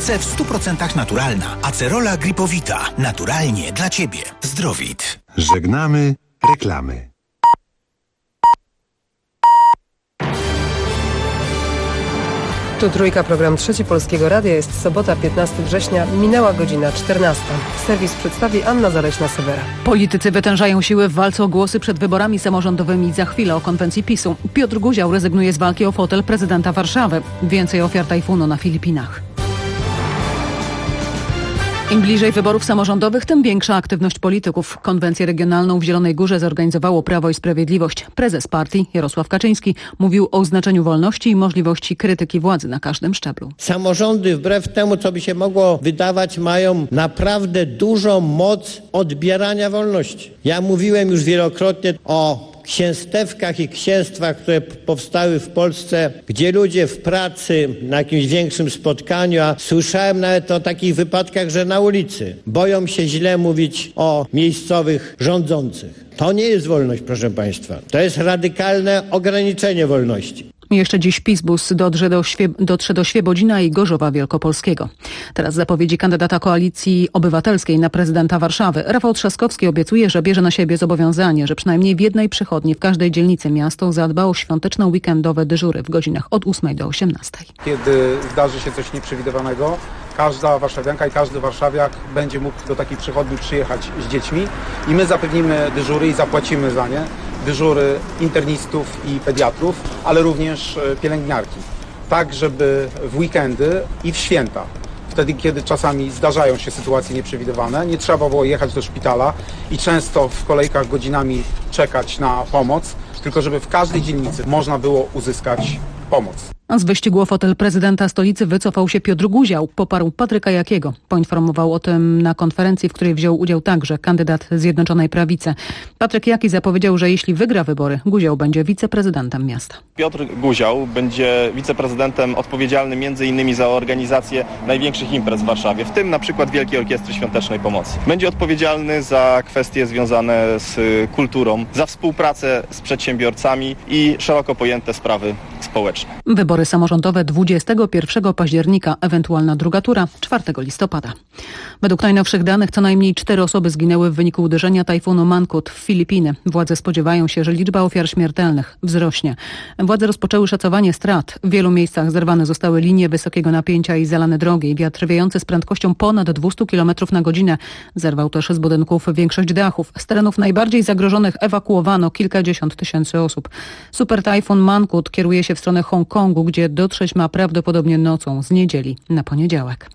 C w 100% naturalna. Acerola Gripowita. Naturalnie dla Ciebie. Zdrowit. Żegnamy reklamy. Tu Trójka, program Trzeci Polskiego Radia. Jest sobota, 15 września, minęła godzina 14. Serwis przedstawi Anna Zaleśna-Sewera. Politycy wytężają siły w walce o głosy przed wyborami samorządowymi. Za chwilę o konwencji PiS-u. Piotr Guział rezygnuje z walki o fotel prezydenta Warszawy. Więcej ofiar tajfunu na Filipinach. Im bliżej wyborów samorządowych, tym większa aktywność polityków. Konwencję regionalną w Zielonej Górze zorganizowało Prawo i Sprawiedliwość. Prezes partii Jarosław Kaczyński mówił o znaczeniu wolności i możliwości krytyki władzy na każdym szczeblu. Samorządy, wbrew temu, co by się mogło wydawać, mają naprawdę dużą moc odbierania wolności. Ja mówiłem już wielokrotnie o księstewkach i księstwach, które powstały w Polsce, gdzie ludzie w pracy, na jakimś większym spotkaniu, a słyszałem nawet o takich wypadkach, że na ulicy boją się źle mówić o miejscowych rządzących. To nie jest wolność, proszę Państwa. To jest radykalne ograniczenie wolności. Jeszcze dziś PiS-bus dotrze do Świebodzina i Gorzowa Wielkopolskiego. Teraz zapowiedzi kandydata Koalicji Obywatelskiej na prezydenta Warszawy. Rafał Trzaskowski obiecuje, że bierze na siebie zobowiązanie, że przynajmniej w jednej przychodni w każdej dzielnicy miasto zadba o świąteczne weekendowe dyżury w godzinach od 8 do 18. Kiedy zdarzy się coś nieprzewidywanego, każda warszawianka i każdy warszawiak będzie mógł do takiej przychodni przyjechać z dziećmi i my zapewnimy dyżury i zapłacimy za nie. Dyżury internistów i pediatrów, ale również pielęgniarki. Tak, żeby w weekendy i w święta, wtedy kiedy czasami zdarzają się sytuacje nieprzewidywane, nie trzeba było jechać do szpitala i często w kolejkach godzinami czekać na pomoc, tylko żeby w każdej dzielnicy można było uzyskać pomoc. A z wyścigu o fotel prezydenta stolicy wycofał się Piotr Guział. Poparł Patryka Jakiego. Poinformował o tym na konferencji, w której wziął udział także kandydat Zjednoczonej Prawicy. Patryk Jaki zapowiedział, że jeśli wygra wybory, Guział będzie wiceprezydentem miasta. Piotr Guział będzie wiceprezydentem odpowiedzialnym m.in. za organizację największych imprez w Warszawie, w tym na przykład Wielkiej Orkiestry Świątecznej Pomocy. Będzie odpowiedzialny za kwestie związane z kulturą, za współpracę z przedsiębiorcami i szeroko pojęte sprawy społeczne. Wybory samorządowe 21 października, ewentualna druga tura 4 listopada. Według najnowszych danych co najmniej 4 osoby zginęły w wyniku uderzenia tajfunu Mangkhut w Filipiny. Władze spodziewają się, że liczba ofiar śmiertelnych wzrośnie. Władze rozpoczęły szacowanie strat. W wielu miejscach zerwane zostały linie wysokiego napięcia i zalane drogi. Wiatr wiejący z prędkością ponad 200 km na godzinę zerwał też z budynków większość dachów. Z terenów najbardziej zagrożonych ewakuowano kilkadziesiąt tysięcy osób. Super tajfun Mangkhut kieruje się w stronę Hongkongu, gdzie dotrzeć ma prawdopodobnie nocą z niedzieli na poniedziałek.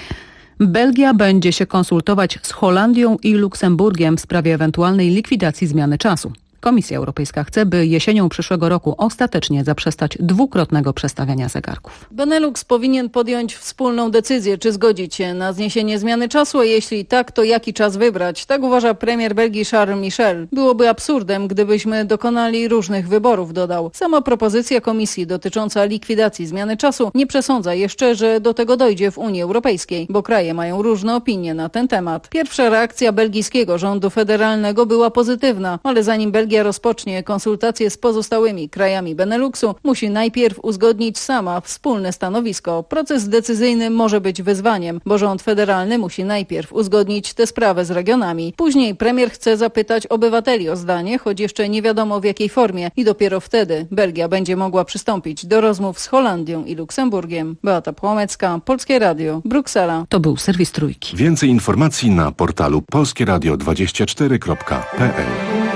Belgia będzie się konsultować z Holandią i Luksemburgiem w sprawie ewentualnej likwidacji zmiany czasu. Komisja Europejska chce, by jesienią przyszłego roku ostatecznie zaprzestać dwukrotnego przestawiania zegarków. Benelux powinien podjąć wspólną decyzję, czy zgodzić się na zniesienie zmiany czasu, a jeśli tak, to jaki czas wybrać. Tak uważa premier Belgii Charles Michel. Byłoby absurdem, gdybyśmy dokonali różnych wyborów, dodał. Sama propozycja komisji dotycząca likwidacji zmiany czasu nie przesądza jeszcze, że do tego dojdzie w Unii Europejskiej, bo kraje mają różne opinie na ten temat. Pierwsza reakcja belgijskiego rządu federalnego była pozytywna, ale zanim Belgia rozpocznie konsultacje z pozostałymi krajami Beneluxu, musi najpierw uzgodnić sama wspólne stanowisko. Proces decyzyjny może być wyzwaniem, bo rząd federalny musi najpierw uzgodnić tę sprawę z regionami. Później premier chce zapytać obywateli o zdanie, choć jeszcze nie wiadomo w jakiej formie i dopiero wtedy Belgia będzie mogła przystąpić do rozmów z Holandią i Luksemburgiem. Beata Płomecka, Polskie Radio, Bruksela. To był serwis Trójki. Więcej informacji na portalu polskieradio24.pl.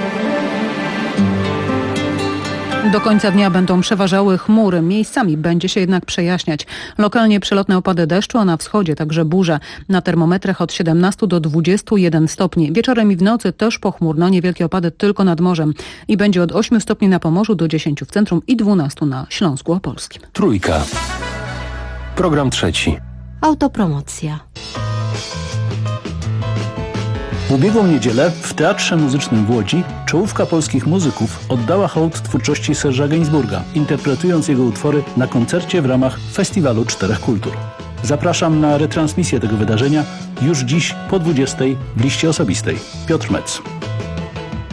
Do końca dnia będą przeważały chmury. Miejscami będzie się jednak przejaśniać. Lokalnie przelotne opady deszczu, a na wschodzie także burze. Na termometrach od 17 do 21 stopni. Wieczorem i w nocy też pochmurno, niewielkie opady tylko nad morzem. I będzie od 8 stopni na Pomorzu do 10 w centrum i 12 na Śląsku Opolskim. Trójka. Program trzeci. Autopromocja. W ubiegłą niedzielę w Teatrze Muzycznym w Łodzi czołówka polskich muzyków oddała hołd twórczości Serge'a Gainsbourga, interpretując jego utwory na koncercie w ramach Festiwalu Czterech Kultur. Zapraszam na retransmisję tego wydarzenia już dziś po 20 w liście osobistej. Piotr Metz.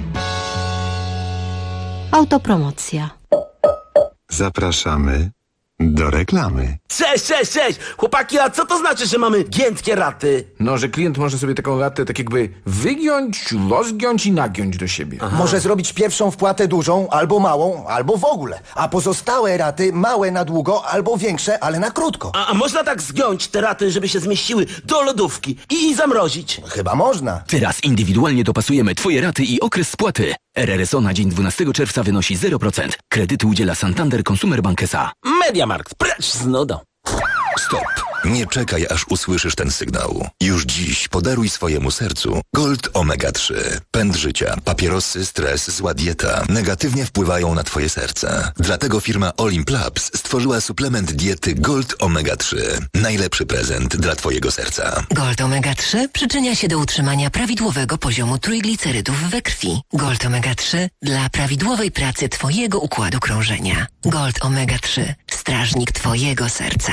Autopromocja. Zapraszamy Do reklamy. Cześć! Chłopaki, a co to znaczy, że mamy giętkie raty? No, że klient może sobie taką ratę tak jakby wygiąć, rozgiąć i nagiąć do siebie. Aha. Może zrobić pierwszą wpłatę dużą, albo małą, albo w ogóle. A pozostałe raty małe na długo, albo większe, ale na krótko. A można tak zgiąć te raty, żeby się zmieściły do lodówki i zamrozić? Chyba można. Teraz indywidualnie dopasujemy Twoje raty i okres spłaty. RRSO na dzień 12 czerwca wynosi 0%. Kredyty udziela Santander Consumer Bank S.A. Mediamarkt, precz z nudą. Stop. Nie czekaj, aż usłyszysz ten sygnał. Już dziś podaruj swojemu sercu Gold Omega 3. Pęd życia, papierosy, stres, zła dieta negatywnie wpływają na twoje serce. Dlatego firma Olimp Labs stworzyła suplement diety Gold Omega 3. Najlepszy prezent dla twojego serca. Gold Omega 3 przyczynia się do utrzymania prawidłowego poziomu trójglicerydów we krwi. Gold Omega 3 dla prawidłowej pracy twojego układu krążenia. Gold Omega 3. Strażnik twojego serca.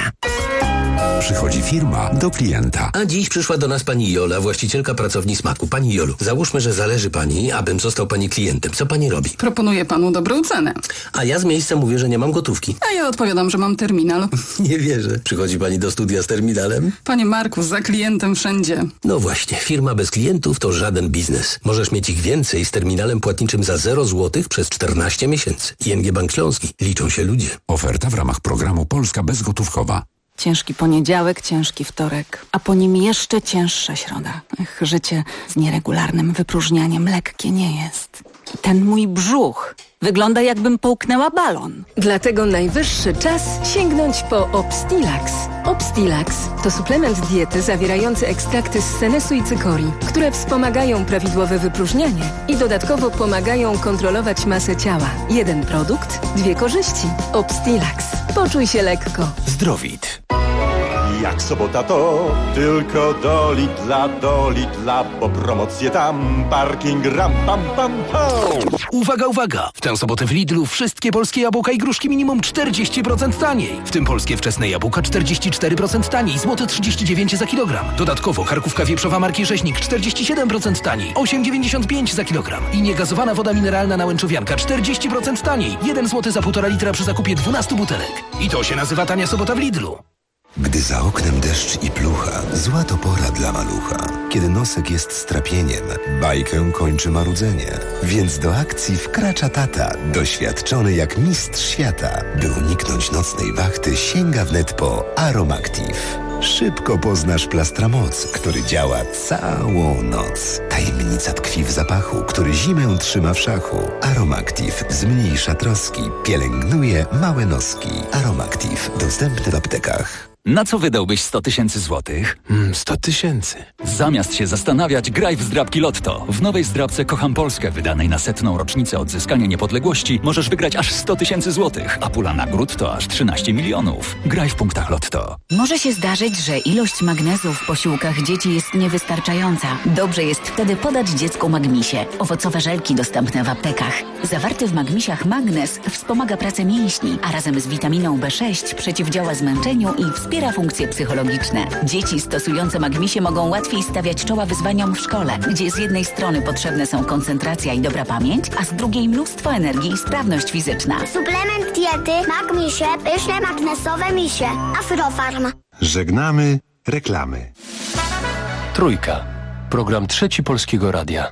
Przychodzi firma do klienta. A dziś przyszła do nas pani Jola, właścicielka pracowni Smaku. Pani Jolu, załóżmy, że zależy pani, abym został pani klientem. Co pani robi? Proponuję panu dobrą cenę. A ja z miejsca mówię, że nie mam gotówki. A ja odpowiadam, że mam terminal. Nie wierzę. Przychodzi pani do studia z terminalem? Panie Marku, za klientem wszędzie. No właśnie, firma bez klientów to żaden biznes. Możesz mieć ich więcej z terminalem płatniczym za 0 zł przez 14 miesięcy. ING Bank Śląski. Liczą się ludzie. Oferta w ramach programu Polska Bezgotówkowa. Ciężki poniedziałek, ciężki wtorek, a po nim jeszcze cięższa środa. Życie z nieregularnym wypróżnianiem lekkie nie jest. Ten mój brzuch wygląda, jakbym połknęła balon. Dlatego najwyższy czas sięgnąć po Obstilax. Obstilax to suplement diety zawierający ekstrakty z senesu i cykorii, które wspomagają prawidłowe wypróżnianie i dodatkowo pomagają kontrolować masę ciała. Jeden produkt, 2 korzyści. Obstilax. Poczuj się lekko. Zdrowit. Jak sobota to tylko do Lidla, bo promocje tam, parking ram, pam, pam, pam. Uwaga! W tę sobotę w Lidlu wszystkie polskie jabłka i gruszki minimum 40% taniej. W tym polskie wczesne jabłka 44% taniej, złote 39 za kilogram. Dodatkowo karkówka wieprzowa marki Rzeźnik 47% taniej, 8,95 za kilogram. I niegazowana woda mineralna na Łęczowianka 40% taniej, 1 zł za 1,5 litra przy zakupie 12 butelek. I to się nazywa tania sobota w Lidlu. Gdy za oknem deszcz i plucha, zła to pora dla malucha. Kiedy nosek jest strapieniem, bajkę kończy marudzenie. Więc do akcji wkracza tata, doświadczony jak mistrz świata. By uniknąć nocnej wachty, sięga wnet po Aromactive. Szybko poznasz Plastramoc, który działa całą noc. Tajemnica tkwi w zapachu, który zimę trzyma w szachu. Aromactive zmniejsza troski, pielęgnuje małe noski. Aromactive dostępny w aptekach. Na co wydałbyś 100 000 złotych? 100 000. Zamiast się zastanawiać, graj w zdrabki Lotto. W nowej zdrabce Kocham Polskę, wydanej na 100. rocznicę odzyskania niepodległości, możesz wygrać aż 100 000 złotych, a pula nagród to aż 13 milionów. Graj w punktach Lotto. Może się zdarzyć, że ilość magnezu w posiłkach dzieci jest niewystarczająca. Dobrze jest wtedy podać dziecku Magmisie. Owocowe żelki dostępne w aptekach. Zawarty w Magmisiach magnez wspomaga pracę mięśni, a razem z witaminą B6 przeciwdziała zmęczeniu i wspiera funkcje psychologiczne. Dzieci stosujące Magmisie mogą łatwiej stawiać czoła wyzwaniom w szkole, gdzie z jednej strony potrzebne są koncentracja i dobra pamięć, a z drugiej mnóstwo energii i sprawność fizyczna. Suplement diety Magmisie, pyszne magnesowe misie. Afrofarm. Żegnamy reklamy. Trójka. Program Trzeci Polskiego Radia.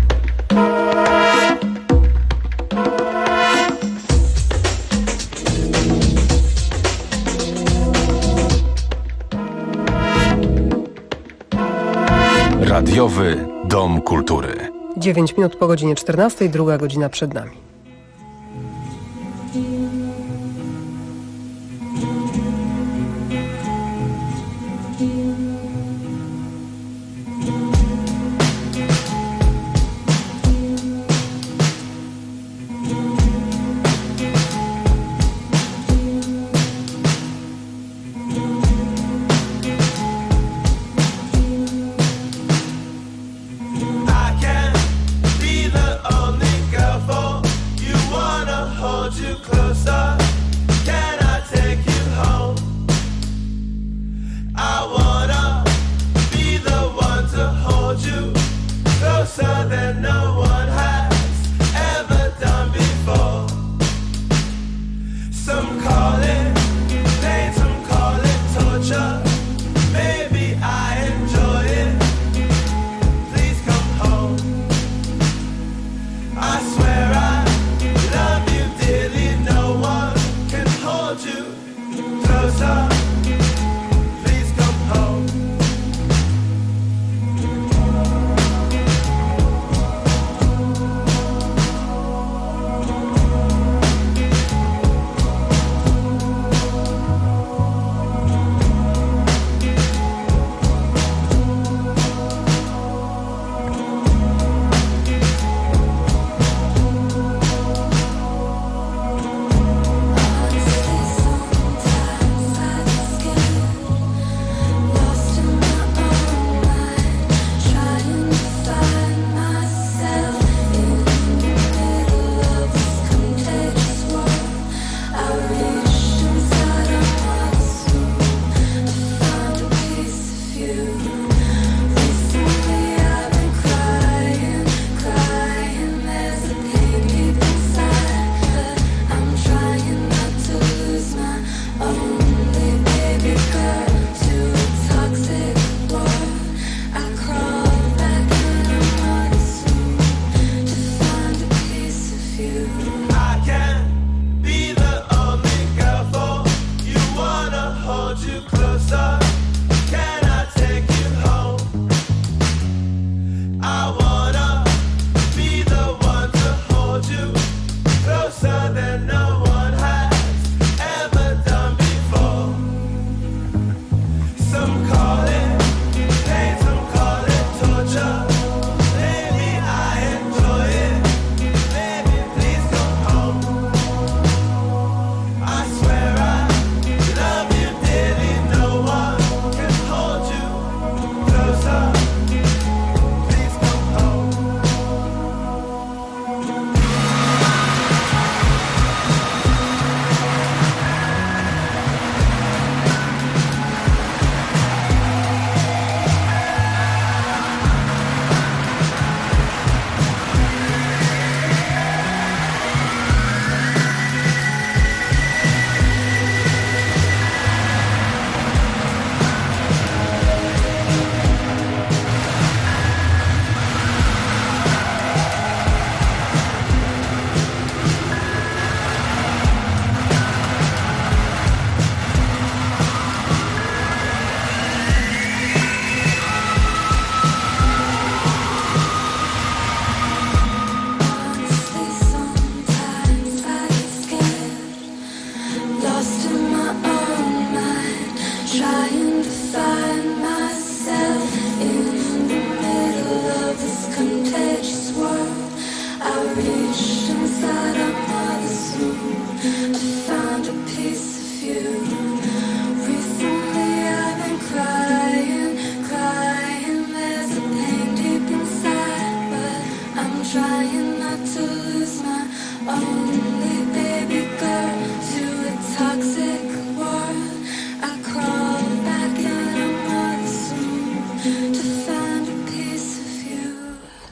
Radiowy Dom Kultury. 9 minut po godzinie 14, druga godzina przed nami. I wanna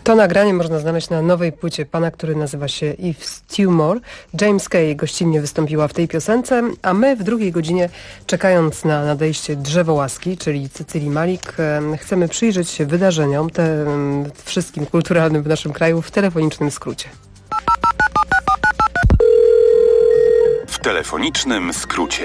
To nagranie można znaleźć na nowej płycie pana, który nazywa się Yves Tumor. James Kay gościnnie wystąpiła w tej piosence, a my w drugiej godzinie, czekając na nadejście Drzewo Łaski, czyli Cecylii Malik, chcemy przyjrzeć się wydarzeniom, wszystkim kulturalnym w naszym kraju w telefonicznym skrócie. W telefonicznym skrócie.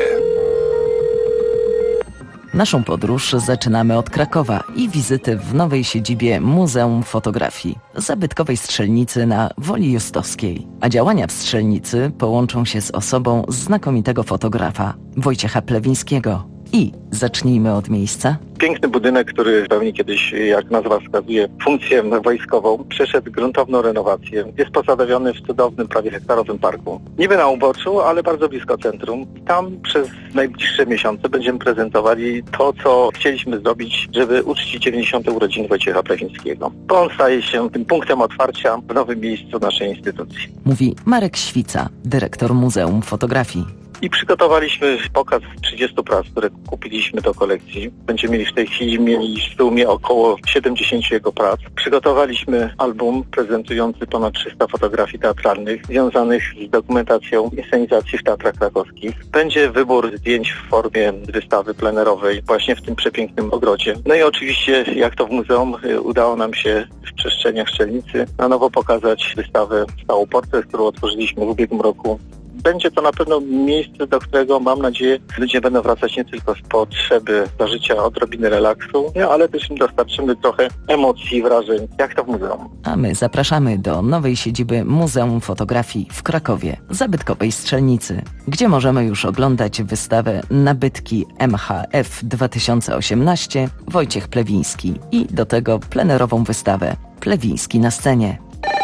Naszą podróż zaczynamy od Krakowa i wizyty w nowej siedzibie Muzeum Fotografii, zabytkowej strzelnicy na Woli Justowskiej. A działania w strzelnicy połączą się z osobą znakomitego fotografa, Wojciecha Plewińskiego. I zacznijmy od miejsca. Piękny budynek, który pełni kiedyś, jak nazwa wskazuje, funkcję wojskową, przeszedł gruntowną renowację. Jest posadowiony w cudownym, prawie hektarowym parku. Niby na uboczu, ale bardzo blisko centrum. Tam przez najbliższe miesiące będziemy prezentowali to, co chcieliśmy zrobić, żeby uczcić 90. urodziny Wojciecha Plewińskiego. Bo on staje się tym punktem otwarcia w nowym miejscu naszej instytucji. Mówi Marek Świca, dyrektor Muzeum Fotografii. I przygotowaliśmy pokaz 30 prac, które kupiliśmy do kolekcji. Będziemy w tej chwili mieli w sumie około 70 jego prac. Przygotowaliśmy album prezentujący ponad 300 fotografii teatralnych związanych z dokumentacją inscenizacji w teatrach krakowskich. Będzie wybór zdjęć w formie wystawy plenerowej właśnie w tym przepięknym ogrodzie. No i oczywiście, jak to w muzeum, udało nam się w przestrzeniach Strzelnicy na nowo pokazać wystawę Stałą Portret, którą otworzyliśmy w ubiegłym roku. Będzie to na pewno miejsce, do którego, mam nadzieję, ludzie będą wracać nie tylko z potrzeby zażycia odrobiny relaksu, ale też im dostarczymy trochę emocji i wrażeń, jak to w muzeum. A my zapraszamy do nowej siedziby Muzeum Fotografii w Krakowie, zabytkowej strzelnicy, gdzie możemy już oglądać wystawę Nabytki MHF 2018 Wojciech Plewiński i do tego plenerową wystawę Plewiński na scenie.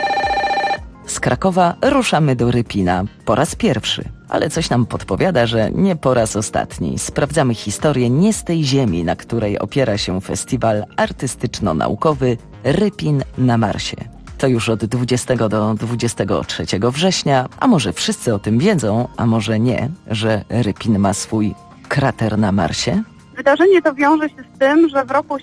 Z Krakowa ruszamy do Rypina po raz pierwszy, ale coś nam podpowiada, że nie po raz ostatni. Sprawdzamy historię nie z tej ziemi, na której opiera się festiwal artystyczno-naukowy Rypin na Marsie. To już od 20 do 23 września, a może wszyscy o tym wiedzą, a może nie, że Rypin ma swój krater na Marsie? Wydarzenie to wiąże się z tym, że w roku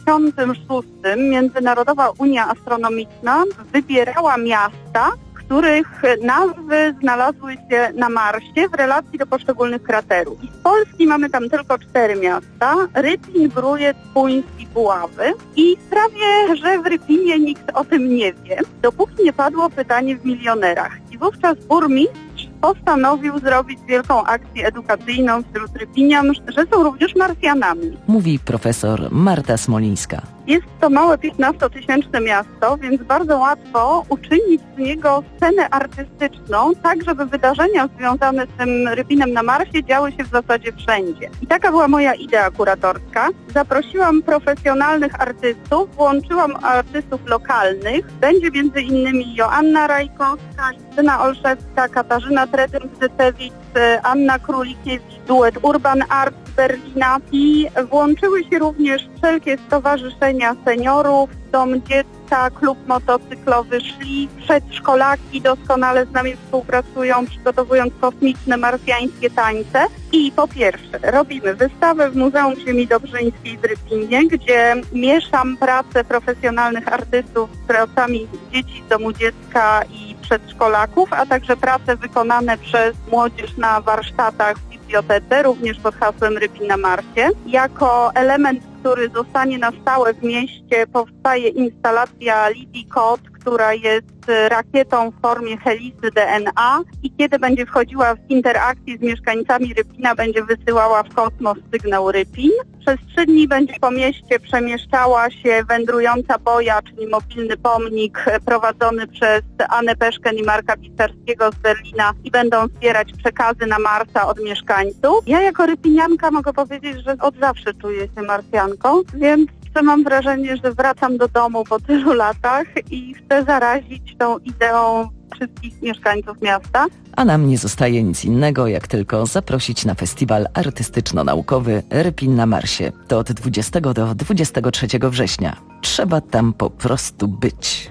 76 Międzynarodowa Unia Astronomiczna wybierała miasta, których nazwy znalazły się na Marsie w relacji do poszczególnych kraterów. I z Polski mamy tam tylko 4 miasta: Rypin, Grójec, Puński, Puławy. I prawie, że w Rypinie nikt o tym nie wie, dopóki nie padło pytanie w Milionerach. I wówczas burmistrz postanowił zrobić wielką akcję edukacyjną wśród Rypinian, że są również Marsjanami. Mówi profesor Marta Smolińska. Jest to małe 15-tysięczne miasto, więc bardzo łatwo uczynić z niego scenę artystyczną, tak żeby wydarzenia związane z tym Rypinem na Marsie działy się w zasadzie wszędzie. I taka była moja idea kuratorska. Zaprosiłam profesjonalnych artystów, włączyłam artystów lokalnych. Będzie między innymi Joanna Rajkowska, Justyna Olszewska, Katarzyna Tretyn-Gzycewicz, Anna Królikiewicz, duet Urban Art z Berlina i włączyły się również wszelkie stowarzyszenia seniorów, Dom Dziecka, Klub Motocyklowy Szli, przedszkolaki doskonale z nami współpracują, przygotowując kosmiczne marsjańskie tańce. I po pierwsze, robimy wystawę w Muzeum Ziemi Dobrzyńskiej w Rypinie, gdzie mieszam pracę profesjonalnych artystów z pracami dzieci z Domu Dziecka i przedszkolaków, a także prace wykonane przez młodzież na warsztatach w bibliotece, również pod hasłem Rypin na Marsie. Jako element, który zostanie na stałe w mieście, powstaje instalacja Lidii Kot, która jest rakietą w formie helisy DNA i kiedy będzie wchodziła w interakcję z mieszkańcami Rypina, będzie wysyłała w kosmos sygnał Rypin. Przez 3 dni będzie po mieście przemieszczała się wędrująca boja, czyli mobilny pomnik prowadzony przez Annę Peszken i Marka Pisarskiego z Berlina i będą zbierać przekazy na Marsa od mieszkańców. Ja jako rypinianka mogę powiedzieć, że od zawsze czuję się marsjanką, więc mam wrażenie, że wracam do domu po tylu latach i chcę zarazić tą ideą wszystkich mieszkańców miasta. A nam nie zostaje nic innego, jak tylko zaprosić na festiwal artystyczno-naukowy Rypin na Marsie. To od 20 do 23 września. Trzeba tam po prostu być.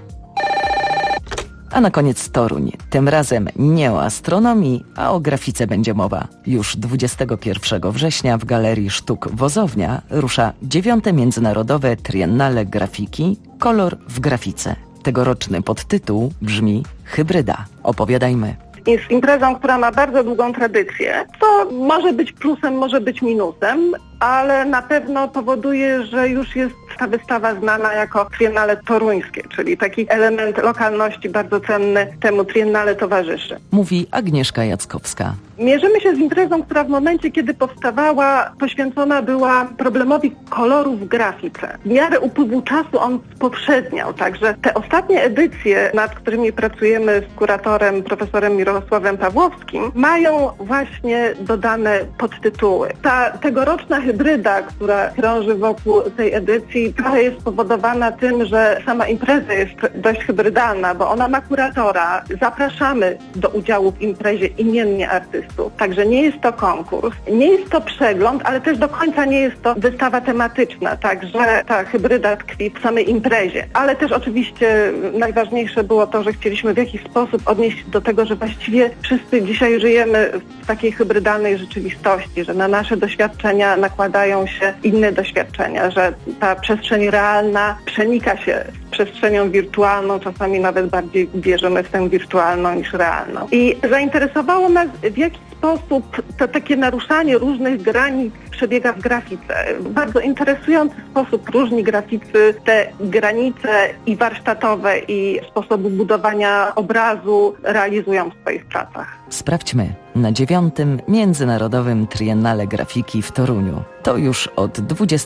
A na koniec Toruń. Tym razem nie o astronomii, a o grafice będzie mowa. Już 21 września w Galerii Sztuk Wozownia rusza 9. Międzynarodowe Triennale Grafiki Kolor w grafice. tegoroczny podtytuł brzmi Hybryda. Opowiadajmy. Jest imprezą, która ma bardzo długą tradycję, co może być plusem, może być minusem, ale na pewno powoduje, że już jest ta wystawa znana jako Triennale Toruńskie, czyli taki element lokalności bardzo cenny temu Triennale towarzyszy. Mówi Agnieszka Jackowska. Mierzymy się z imprezą, która w momencie, kiedy powstawała, poświęcona była problemowi koloru w grafice. W miarę upływu czasu on spowszedniał, także te ostatnie edycje, nad którymi pracujemy z kuratorem, profesorem Mirosławem Pawłowskim, mają właśnie dodane podtytuły. Ta tegoroczna hybryda, która krąży wokół tej edycji, trochę jest spowodowana tym, że sama impreza jest dość hybrydalna, bo ona ma kuratora. Zapraszamy do udziału w imprezie imiennie artystów. Także nie jest to konkurs, nie jest to przegląd, ale też do końca nie jest to wystawa tematyczna. Także ta hybryda tkwi w samej imprezie. Ale też oczywiście najważniejsze było to, że chcieliśmy w jakiś sposób odnieść do tego, że właściwie wszyscy dzisiaj żyjemy w takiej hybrydalnej rzeczywistości, że na nasze doświadczenia nakładają się inne doświadczenia, że ta przestrzeń realna przenika się z przestrzenią wirtualną, czasami nawet bardziej wierzymy w tę wirtualną niż realną. I zainteresowało nas, w jaki sposób to takie naruszanie różnych granic przebiega w grafice. W bardzo interesujący sposób różni graficy te granice i warsztatowe, i sposobu budowania obrazu realizują w swoich pracach. Sprawdźmy na 9. Międzynarodowym Triennale Grafiki w Toruniu. To już od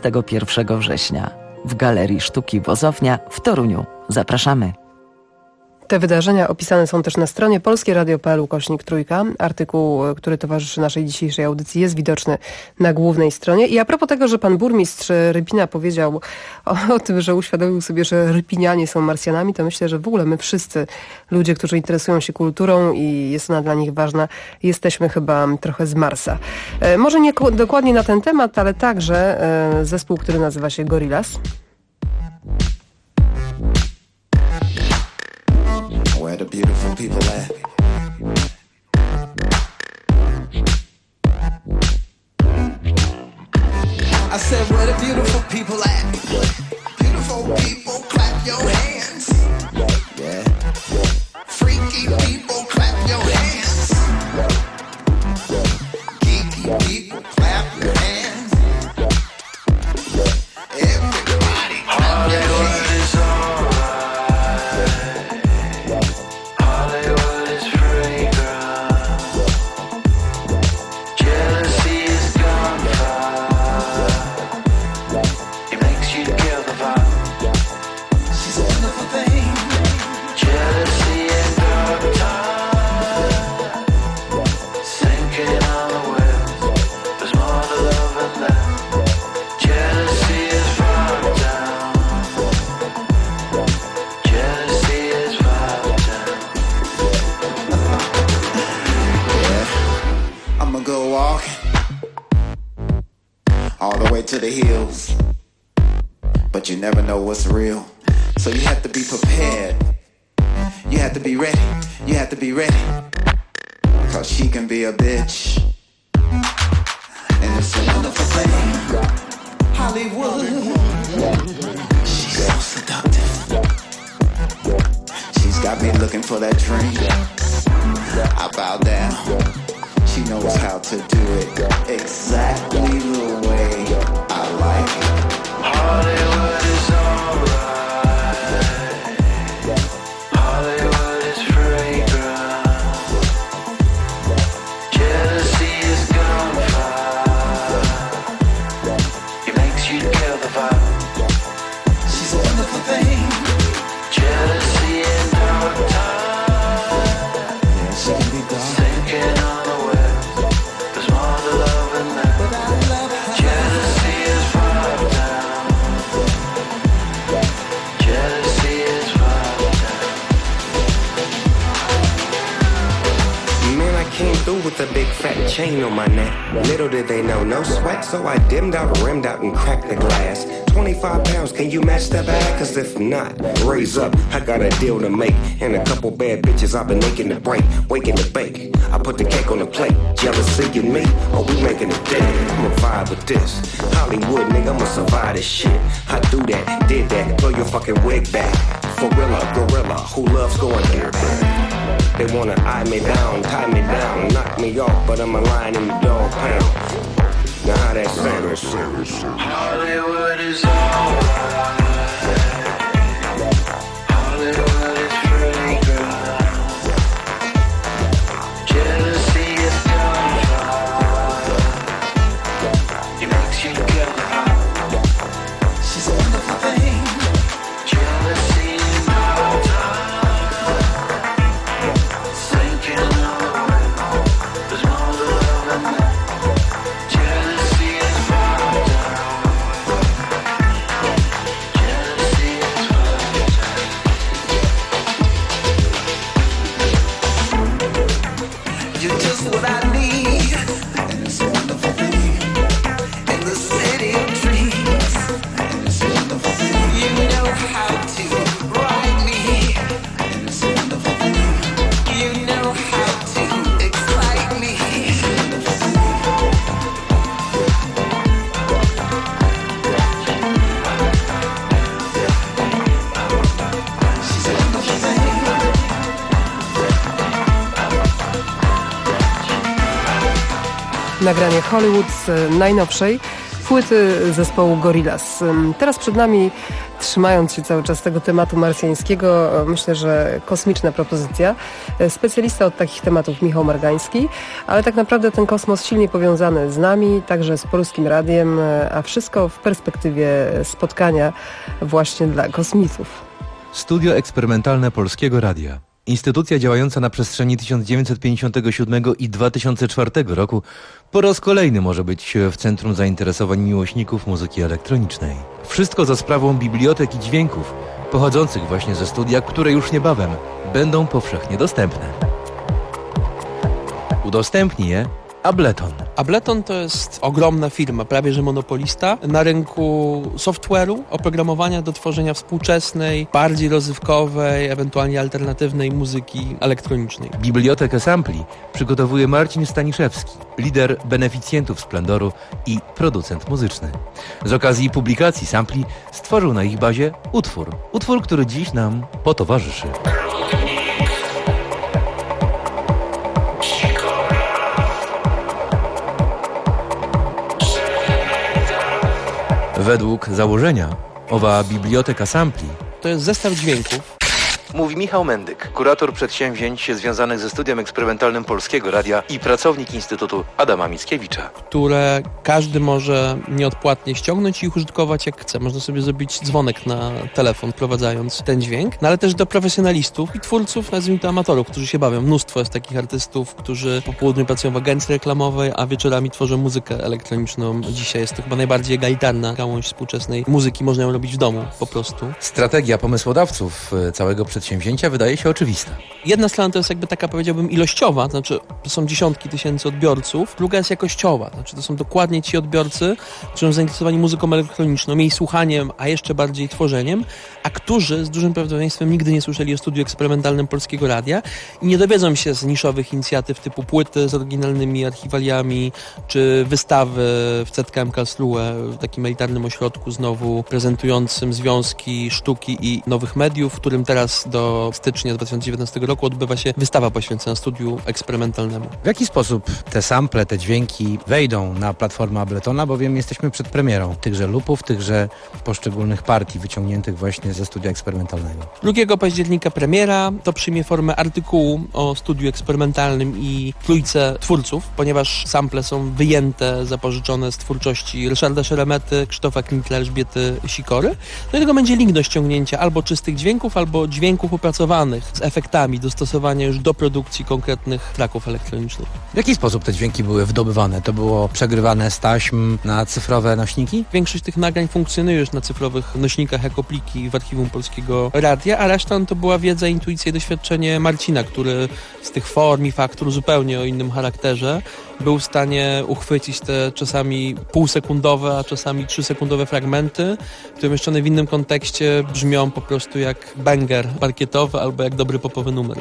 21 września w Galerii Sztuki Wozownia w Toruniu. Zapraszamy. Te wydarzenia opisane są też na stronie polskieradio.pl/3. Artykuł, który towarzyszy naszej dzisiejszej audycji, jest widoczny na głównej stronie. I a propos tego, że pan burmistrz Rypina powiedział o tym, że uświadomił sobie, że Rypinianie są Marsjanami, to myślę, że w ogóle my wszyscy, ludzie, którzy interesują się kulturą i jest ona dla nich ważna, jesteśmy chyba trochę z Marsa. Może nie dokładnie na ten temat, ale także zespół, który nazywa się Gorillaz. Where the beautiful people at? I said, where the beautiful people at? Beautiful people, clap your hands. Yeah. Freaky people, clap your hands. Geeky people, clap your hands. Everybody, clap your hands. To the hills, but you never know what's real, so you have to be prepared, you have to be ready, you have to be ready, cause she can be a bitch, and it's a wonderful thing. Hollywood, she's so seductive, she's got me looking for that dream. I bow down, she knows how to do it exactly the way I like it. Hollywood is alright. Hollywood is fragrant. Jealousy is gunfire. It makes you kill the vibe. She's a wonderful thing. Jealousy in dark time. Yeah, she can be dark. Sinking on the web. There's more to love than that. But I love her. Jealousy is far down. Jealousy is far down. Man, I came through with a big fat chain on my neck. Little did they know, no sweat, so I dimmed out, rimmed out, and cracked the glass. 25 pounds, can you match that bag? Cause if not, raise up, I got a deal to make. And a couple bad bitches I've been making to break, waking to bake. I put the cake on the plate, jealousy in me, or we making it dead. I'ma vibe with this, Hollywood nigga, I'ma survive this shit. I do that, did that, throw your fucking wig back. for gorilla, who loves going barefoot. They wanna eye me down, tie me down, knock me off, but I'm a lion in the dog pound. Now how that sound? Hollywood is alright. Hollywood is free, girl. Jealousy is gunfire. It makes you go. She's a wonderful thing. Jealousy in no time. Sinking away. There's more to love than that. Jealousy is fragile. Jealousy is fragile. You're just what I need. And it's a wonderful thing. In the city of dreams. And it's a wonderful thing. You know how to ride me. And it's a wonderful thing. You know how to excite me. She's a wonderful thing. Nagranie Hollywood z najnowszej płyty zespołu Gorillaz. Teraz przed nami, trzymając się cały czas tego tematu marsjańskiego, myślę, że kosmiczna propozycja. Specjalista od takich tematów Michał Margański, ale tak naprawdę ten kosmos silnie powiązany z nami, także z Polskim Radiem, a wszystko w perspektywie spotkania właśnie dla kosmitów. Studio eksperymentalne Polskiego Radia. Instytucja działająca na przestrzeni 1957 i 2004 roku po raz kolejny może być w centrum zainteresowań miłośników muzyki elektronicznej. Wszystko za sprawą biblioteki dźwięków pochodzących właśnie ze studia, które już niebawem będą powszechnie dostępne. Udostępni je Ableton. Ableton to jest ogromna firma, prawie że monopolista na rynku software'u, oprogramowania do tworzenia współczesnej, bardziej rozrywkowej, ewentualnie alternatywnej muzyki elektronicznej. Bibliotekę sampli przygotowuje Marcin Staniszewski, lider beneficjentów Splendoru i producent muzyczny. Z okazji publikacji sampli stworzył na ich bazie utwór, który dziś nam potowarzyszy. Według założenia owa biblioteka sampli to jest zestaw dźwięków. Mówi Michał Mendyk, kurator przedsięwzięć związanych ze studiem eksperymentalnym Polskiego Radia i pracownik Instytutu Adama Mickiewicza. Które każdy może nieodpłatnie ściągnąć i ich użytkować jak chce. Można sobie zrobić dzwonek na telefon, wprowadzając ten dźwięk, no ale też do profesjonalistów i twórców, nazwijmy to amatorów, którzy się bawią. Mnóstwo jest takich artystów, którzy po południu pracują w agencji reklamowej, a wieczorami tworzą muzykę elektroniczną. Dzisiaj jest to chyba najbardziej egalitarna gałąź współczesnej muzyki. Można ją robić w domu po prostu. Strategia pomysłodawców całego przedsięwzięcia wydaje się oczywista. Jedna strona to jest jakby taka, powiedziałbym, ilościowa, to znaczy to są dziesiątki tysięcy odbiorców, druga jest jakościowa, to znaczy to są dokładnie ci odbiorcy, którzy są zainteresowani muzyką elektroniczną, jej słuchaniem, a jeszcze bardziej tworzeniem, a którzy z dużym prawdopodobieństwem nigdy nie słyszeli o studiu eksperymentalnym Polskiego Radia i nie dowiedzą się z niszowych inicjatyw typu płyty z oryginalnymi archiwaliami, czy wystawy w ZKM Karlsruhe, w takim elitarnym ośrodku znowu prezentującym związki sztuki i nowych mediów, w którym teraz do stycznia 2019 roku odbywa się wystawa poświęcona studiu eksperymentalnemu. W jaki sposób te sample, te dźwięki wejdą na platformę Abletona, bowiem jesteśmy przed premierą tychże lupów, tychże poszczególnych partii wyciągniętych właśnie ze studia eksperymentalnego. 2 października premiera, to przyjmie formę artykułu o studiu eksperymentalnym i trójce twórców, ponieważ sample są wyjęte, zapożyczone z twórczości Ryszarda Szeremety, Krzysztofa Knitla, Elżbiety Sikory. Do tego będzie link do ściągnięcia albo czystych dźwięków, albo dźwięków opracowanych z efektami dostosowania już do produkcji konkretnych tracków elektronicznych. W jaki sposób te dźwięki były wydobywane? To było przegrywane z taśm na cyfrowe nośniki? Większość tych nagrań funkcjonuje już na cyfrowych nośnikach jako pliki w archiwum Polskiego Radia, a reszta to była wiedza, intuicja i doświadczenie Marcina, który z tych form i faktur zupełnie o innym charakterze był w stanie uchwycić te czasami półsekundowe, a czasami 3-sekundowe fragmenty, które umieszczone w innym kontekście brzmią po prostu jak banger parkietowy albo jak dobry popowy numer.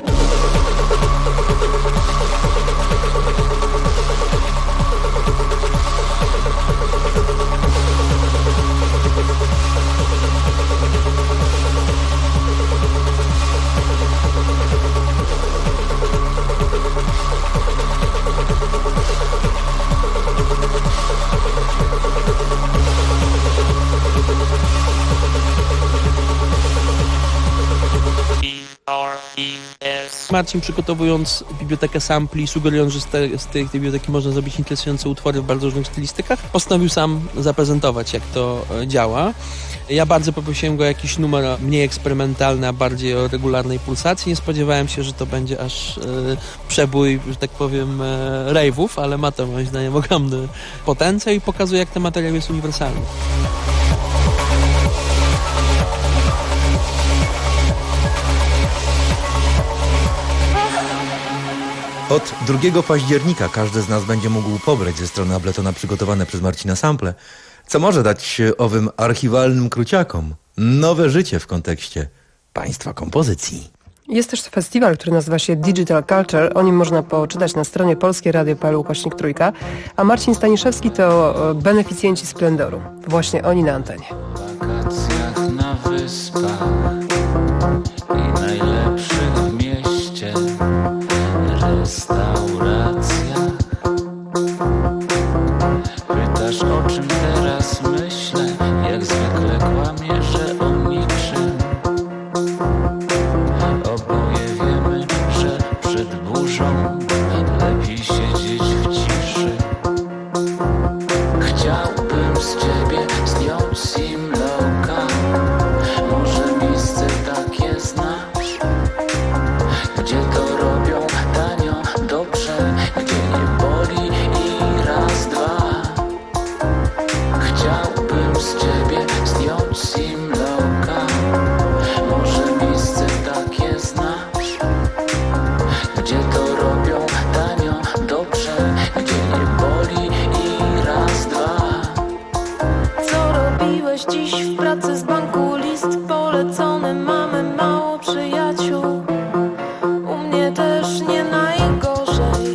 Marcin, przygotowując bibliotekę sampli, sugerując, że z tej biblioteki można zrobić interesujące utwory w bardzo różnych stylistykach, postanowił sam zaprezentować, jak to działa. Ja bardzo poprosiłem go o jakiś numer mniej eksperymentalny, a bardziej o regularnej pulsacji. Nie spodziewałem się, że to będzie aż przebój, że tak powiem, rave'ów, ale ma to moim zdaniem ogromny potencjał i pokazuje, jak ten materiał jest uniwersalny. Od 2 października każdy z nas będzie mógł pobrać ze strony Abletona przygotowane przez Marcina sample, co może dać owym archiwalnym kruciakom nowe życie w kontekście państwa kompozycji. Jest też festiwal, który nazywa się Digital Culture. O nim można poczytać na stronie polskieradio.pl/3, a Marcin Staniszewski to beneficjenci Splendoru. Właśnie oni na antenie. W wakacjach na wyspach i najlepszych w mieście restauracjach. Pytasz, o czym teraz myślę, jak zwykle kłamię, że o niczym. Oboje wiemy, że przed burzą lepiej siedzieć w ciszy. Chciałbym z ciebie zdjąć simloka. Może miejsce takie znasz, gdzie to robią tanio, dobrze, gdzie nie boli i raz, dwa. Chciałbym z ciebie zdjąć simloka. Może miejsce takie znasz, gdzie to robią tanio, dobrze, gdzie nie boli i raz, dwa. Co robiłeś dziś w pracy z banku? List polecony, mamy mało przyjaciół. U mnie też nie najgorzej.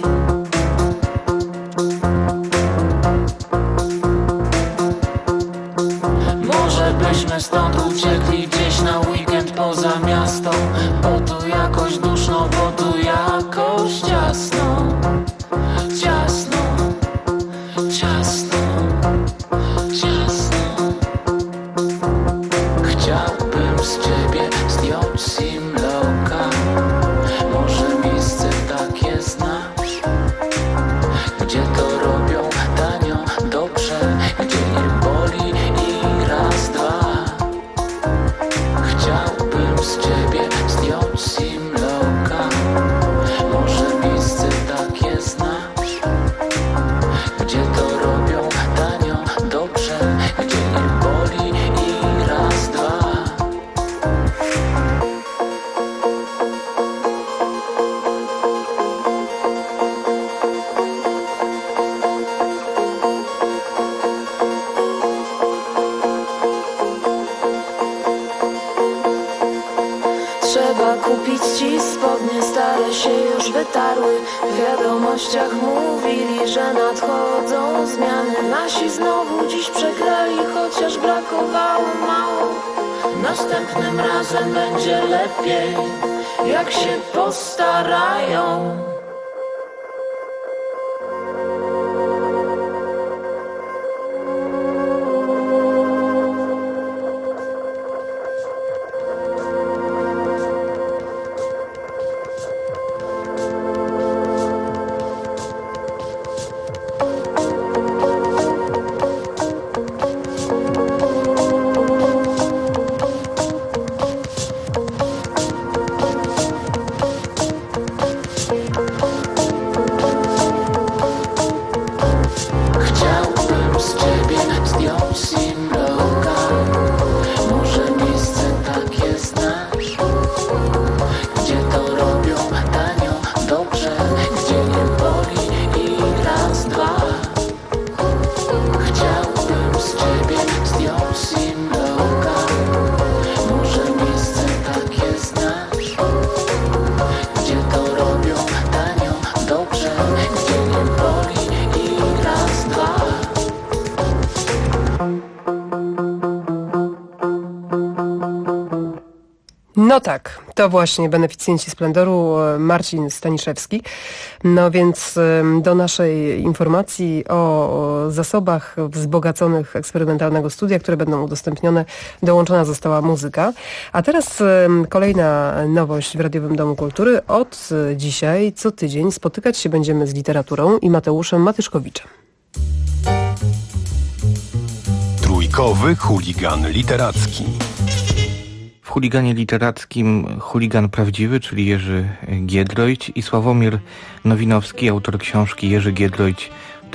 Może byśmy stąd uciekli gdzieś na weekend poza miasto, bo tu jakoś duszno, bo tu jakoś ciasno. Ciasno, ciasno, ciasno. Chciałbym z ciebie zdjąć simloka. Może miejsce takie znasz, gdzie to robią tanio, dobrze, gdzie nie boli i raz, dwa. Chciałbym z ciebie zdjąć simloka. Może miejsce takie znasz, gdzie to robią tanio, dobrze, gdzie nie boli i raz, dwa. Trzeba kupić ci spodnie, stare się już wytarły. W wiadomościach mówili, że nadchodzą zmiany. Nasi znowu dziś przegrali, chociaż brakowało mało. Następnym razem będzie lepiej, jak się postarają. No tak, to właśnie beneficjenci Splendoru, Marcin Staniszewski. No więc do naszej informacji o zasobach wzbogaconych eksperymentalnego studia, które będą udostępnione, dołączona została muzyka. A teraz kolejna nowość w Radiowym Domu Kultury. Od dzisiaj co tydzień spotykać się będziemy z literaturą i Mateuszem Matyszkowiczem. Trójkowy chuligan literacki. W chuliganie literackim chuligan prawdziwy, czyli Jerzy Giedroyć, i Sławomir Nowinowski, autor książki Jerzy Giedroyć w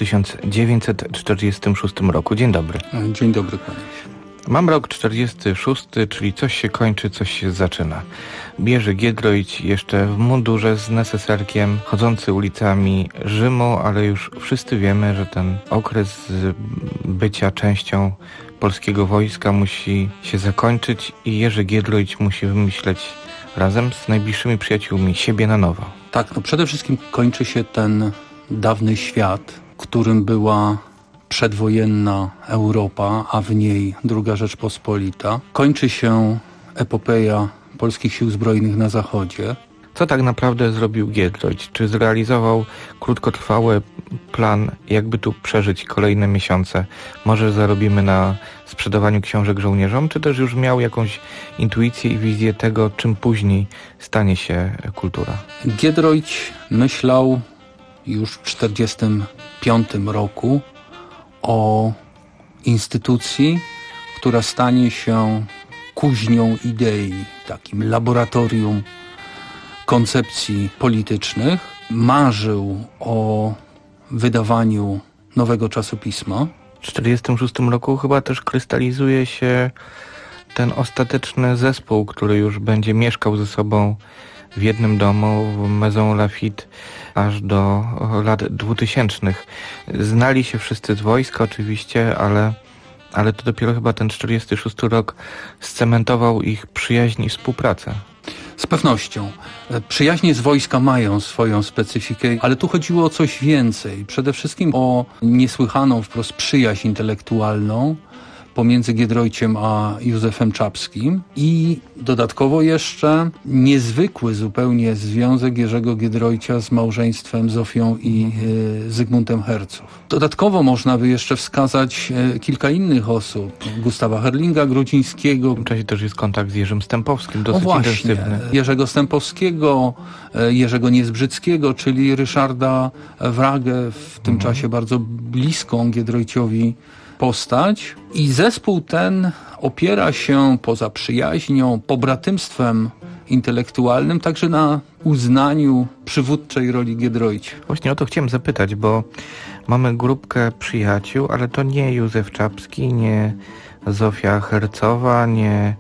1946 roku. Dzień dobry. Dzień dobry panie. Mam rok 46, czyli coś się kończy, coś się zaczyna. Jerzy Giedroyć jeszcze w mundurze z neseserkiem, chodzący ulicami Rzymu, ale już wszyscy wiemy, że ten okres bycia częścią polskiego wojska musi się zakończyć i Jerzy Giedroyć musi wymyśleć razem z najbliższymi przyjaciółmi siebie na nowo. Tak, no przede wszystkim kończy się ten dawny świat, którym była przedwojenna Europa, a w niej II Rzeczpospolita. Kończy się epopeja polskich sił zbrojnych na Zachodzie. Co tak naprawdę zrobił Giedroyć? Czy zrealizował krótkotrwały plan, jakby tu przeżyć kolejne miesiące? Może zarobimy na sprzedawaniu książek żołnierzom? Czy też już miał jakąś intuicję i wizję tego, czym później stanie się kultura? Giedroyć myślał już w 1945 roku o instytucji, która stanie się kuźnią idei, takim laboratorium koncepcji politycznych. Marzył o wydawaniu nowego czasopisma. W 1946 roku chyba też krystalizuje się ten ostateczny zespół, który już będzie mieszkał ze sobą w jednym domu w Maison Lafitte aż do lat 2000. Znali się wszyscy z wojska oczywiście, ale to dopiero chyba ten 46 rok scementował ich przyjaźń i współpracę. Z pewnością. Przyjaźnie z wojska mają swoją specyfikę, ale tu chodziło o coś więcej. Przede wszystkim o niesłychaną wprost przyjaźń intelektualną pomiędzy Giedroyciem a Józefem Czapskim i dodatkowo jeszcze niezwykły zupełnie związek Jerzego Giedroycia z małżeństwem Zofią i Zygmuntem Herców. Dodatkowo można by jeszcze wskazać kilka innych osób. Gustawa Herlinga-Grudzińskiego. W tym czasie też jest kontakt z Jerzym Stępowskim, dosyć intensywny. Jerzego Stępowskiego, Jerzego Niezbrzyckiego, czyli Ryszarda Wragę, w tym czasie bardzo bliską Giedroyciowi postać. I zespół ten opiera się poza przyjaźnią, pobratymstwem intelektualnym także na uznaniu przywódczej roli Giedroycia. Właśnie o to chciałem zapytać, bo mamy grupkę przyjaciół, ale to nie Józef Czapski, nie Zofia Hercowa, nie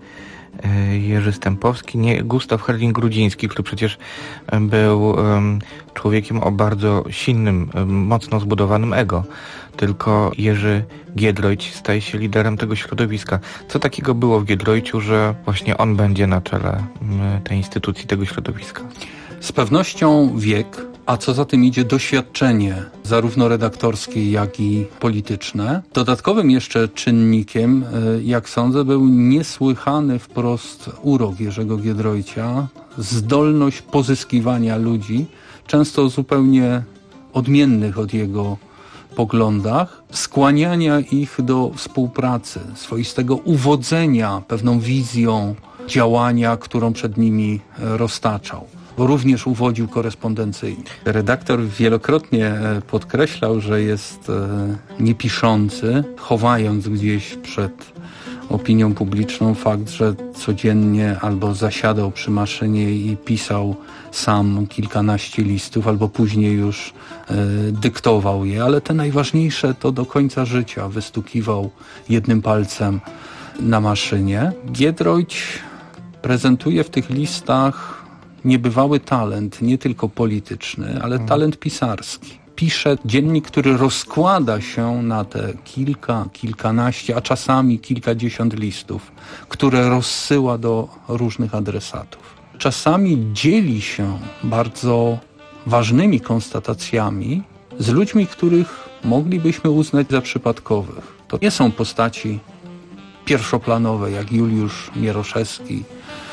Jerzy Stępowski, nie Gustaw Herling-Grudziński, który przecież był człowiekiem o bardzo silnym, mocno zbudowanym ego. Tylko Jerzy Giedroyć staje się liderem tego środowiska. Co takiego było w Giedroyciu, że właśnie on będzie na czele tej instytucji, tego środowiska? Z pewnością wiek, a co za tym idzie doświadczenie, zarówno redaktorskie, jak i polityczne. Dodatkowym jeszcze czynnikiem, jak sądzę, był niesłychany wprost urok Jerzego Giedroycia, zdolność pozyskiwania ludzi, często zupełnie odmiennych od jego poglądach, skłaniania ich do współpracy, swoistego uwodzenia pewną wizją działania, którą przed nimi roztaczał. Bo również uwodził korespondencyjnie. Redaktor wielokrotnie podkreślał, że jest niepiszący, chowając gdzieś przed opinią publiczną fakt, że codziennie albo zasiadał przy maszynie i pisał sam kilkanaście listów, albo później już dyktował je, ale te najważniejsze to do końca życia wystukiwał jednym palcem na maszynie. Giedroyć prezentuje w tych listach niebywały talent, nie tylko polityczny, ale talent pisarski. Pisze dziennik, który rozkłada się na te kilkanaście, a czasami kilkadziesiąt listów, które rozsyła do różnych adresatów. Czasami dzieli się bardzo ważnymi konstatacjami z ludźmi, których moglibyśmy uznać za przypadkowych. To nie są postaci pierwszoplanowe, jak Juliusz Mieroszewski,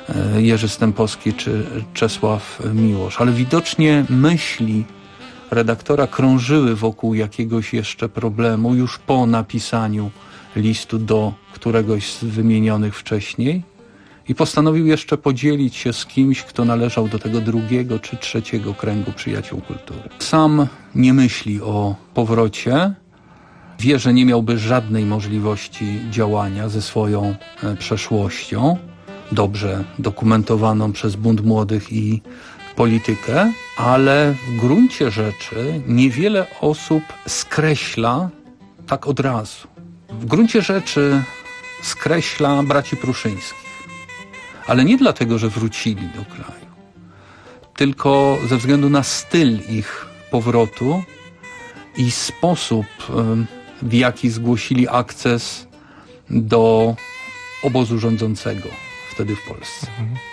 Jerzy Stępowski czy Czesław Miłosz. Ale widocznie myśli redaktora krążyły wokół jakiegoś jeszcze problemu już po napisaniu listu do któregoś z wymienionych wcześniej i postanowił jeszcze podzielić się z kimś, kto należał do tego drugiego czy trzeciego kręgu przyjaciół kultury. Sam nie myśli o powrocie, wie, że nie miałby żadnej możliwości działania ze swoją przeszłością, dobrze dokumentowaną przez Bunt Młodych i politykę, ale w gruncie rzeczy niewiele osób skreśla tak od razu. W gruncie rzeczy skreśla braci Pruszyńskich. Ale nie dlatego, że wrócili do kraju, tylko ze względu na styl ich powrotu i sposób, w jaki zgłosili akces do obozu rządzącego wtedy w Polsce.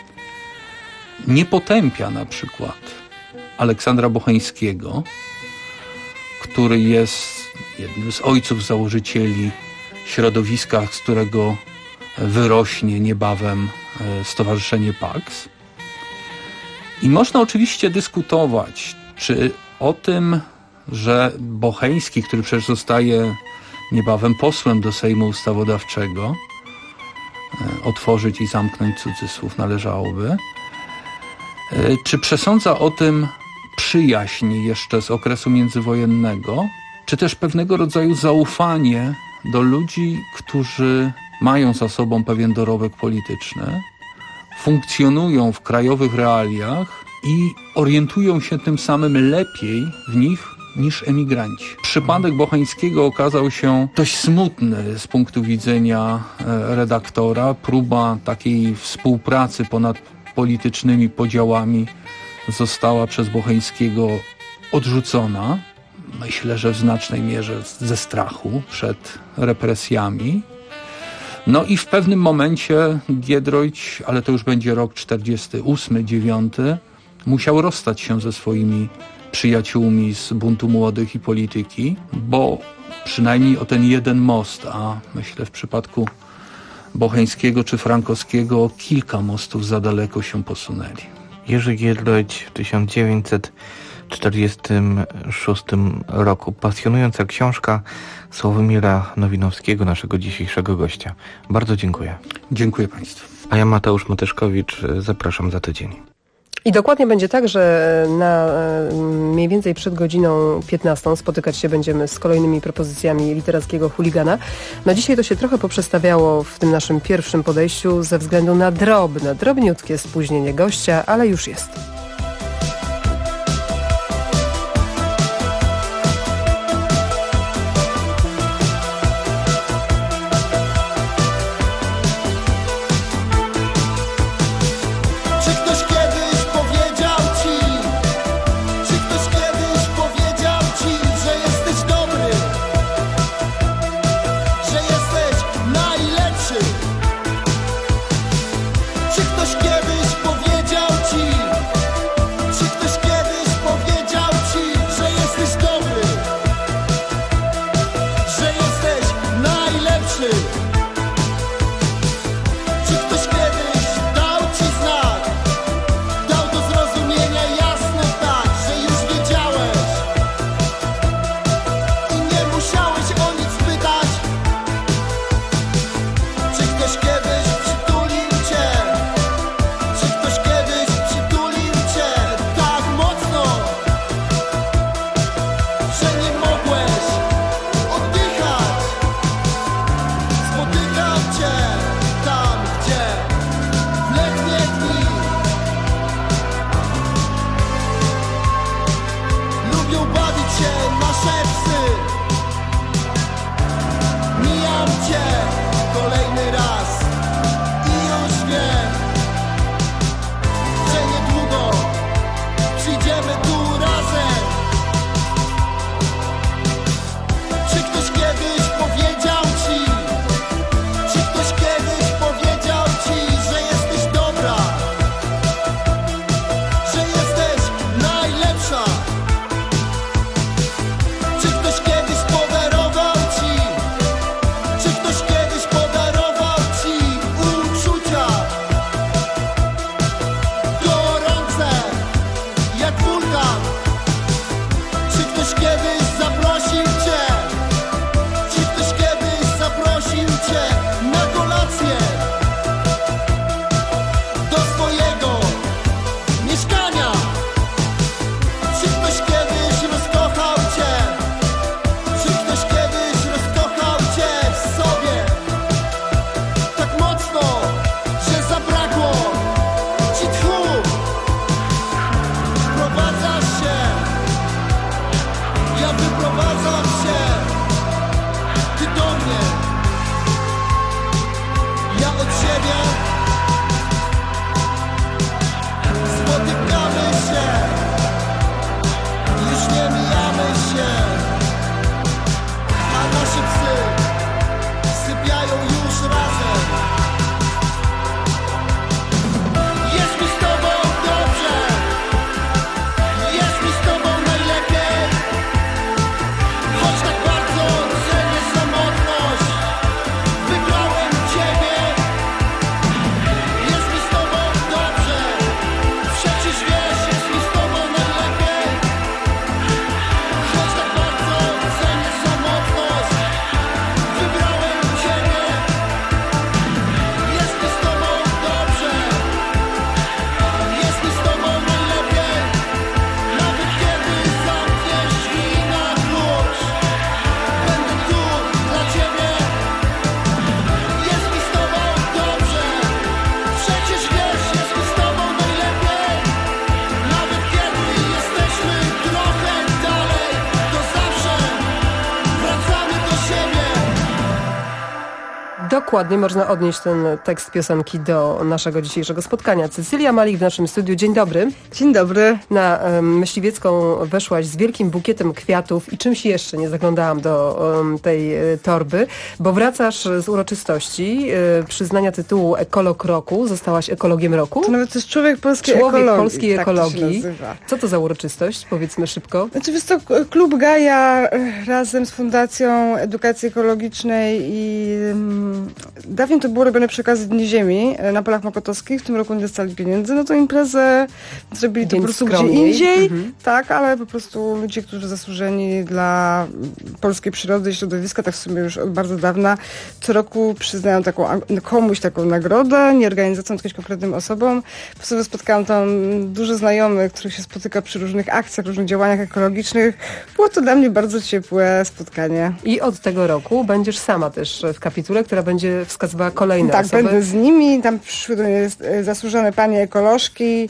Nie potępia na przykład Aleksandra Bocheńskiego, który jest jednym z ojców założycieli środowiska, z którego wyrośnie niebawem Stowarzyszenie PAX. I można oczywiście dyskutować, czy o tym, że Bocheński, który przecież zostaje niebawem posłem do Sejmu Ustawodawczego, otworzyć i zamknąć cudzysłów należałoby, czy przesądza o tym przyjaźń jeszcze z okresu międzywojennego, czy też pewnego rodzaju zaufanie do ludzi, którzy mają za sobą pewien dorobek polityczny, funkcjonują w krajowych realiach i orientują się tym samym lepiej w nich niż emigranci. Przypadek Bocheńskiego okazał się dość smutny z punktu widzenia redaktora. Próba takiej współpracy ponad politycznymi podziałami została przez Bocheńskiego odrzucona. Myślę, że w znacznej mierze ze strachu przed represjami. No i w pewnym momencie Giedroyć, ale to już będzie rok 48-9, musiał rozstać się ze swoimi przyjaciółmi z Buntu Młodych i polityki, bo przynajmniej o ten jeden most, a myślę w przypadku Bocheńskiego czy Frankowskiego o kilka mostów za daleko się posunęli. Jerzy Giedroyć w 1946 roku. Pasjonująca książka Sławomira Nowinowskiego, naszego dzisiejszego gościa. Bardzo dziękuję. Dziękuję Państwu. A ja, Mateusz Mateszkowicz, zapraszam za tydzień. I dokładnie będzie tak, że na mniej więcej przed godziną 15 spotykać się będziemy z kolejnymi propozycjami literackiego chuligana. No dzisiaj to się trochę poprzestawiało w tym naszym pierwszym podejściu ze względu na drobniutkie spóźnienie gościa, ale już jest. dokładnie można odnieść ten tekst piosenki do naszego dzisiejszego spotkania. Cecylia Malik w naszym studiu. Dzień dobry. Dzień dobry. Na Myśliwiecką weszłaś z wielkim bukietem kwiatów i czymś jeszcze, nie zaglądałam do tej torby, bo wracasz z uroczystości przyznania tytułu Ekolog Roku. Zostałaś ekologiem roku. To nawet jest człowiek polskiej ekologii. Co to za uroczystość? Powiedzmy szybko. Znaczy jest to Klub Gaja razem z Fundacją Edukacji Ekologicznej i dawniej to było robione przy okazji Dni Ziemi na Polach Mokotowskich. W tym roku nie dostali pieniędzy. No to imprezę zrobili to po prostu gdzie indziej. Tak, ale po prostu ludzie, którzy zasłużeni dla polskiej przyrody i środowiska, tak w sumie już od bardzo dawna, co roku przyznają komuś taką nagrodę, nie organizacją, tylko konkretnym osobom. Po sobie spotkałam tam dużo znajomych, których się spotyka przy różnych akcjach, różnych działaniach ekologicznych. Było to dla mnie bardzo ciepłe spotkanie. I od tego roku będziesz sama też w kapitule, która będzie wskazywała kolejne osoby. Tak, będę z nimi. Tam przyszły do mnie zasłużone panie ekolożki.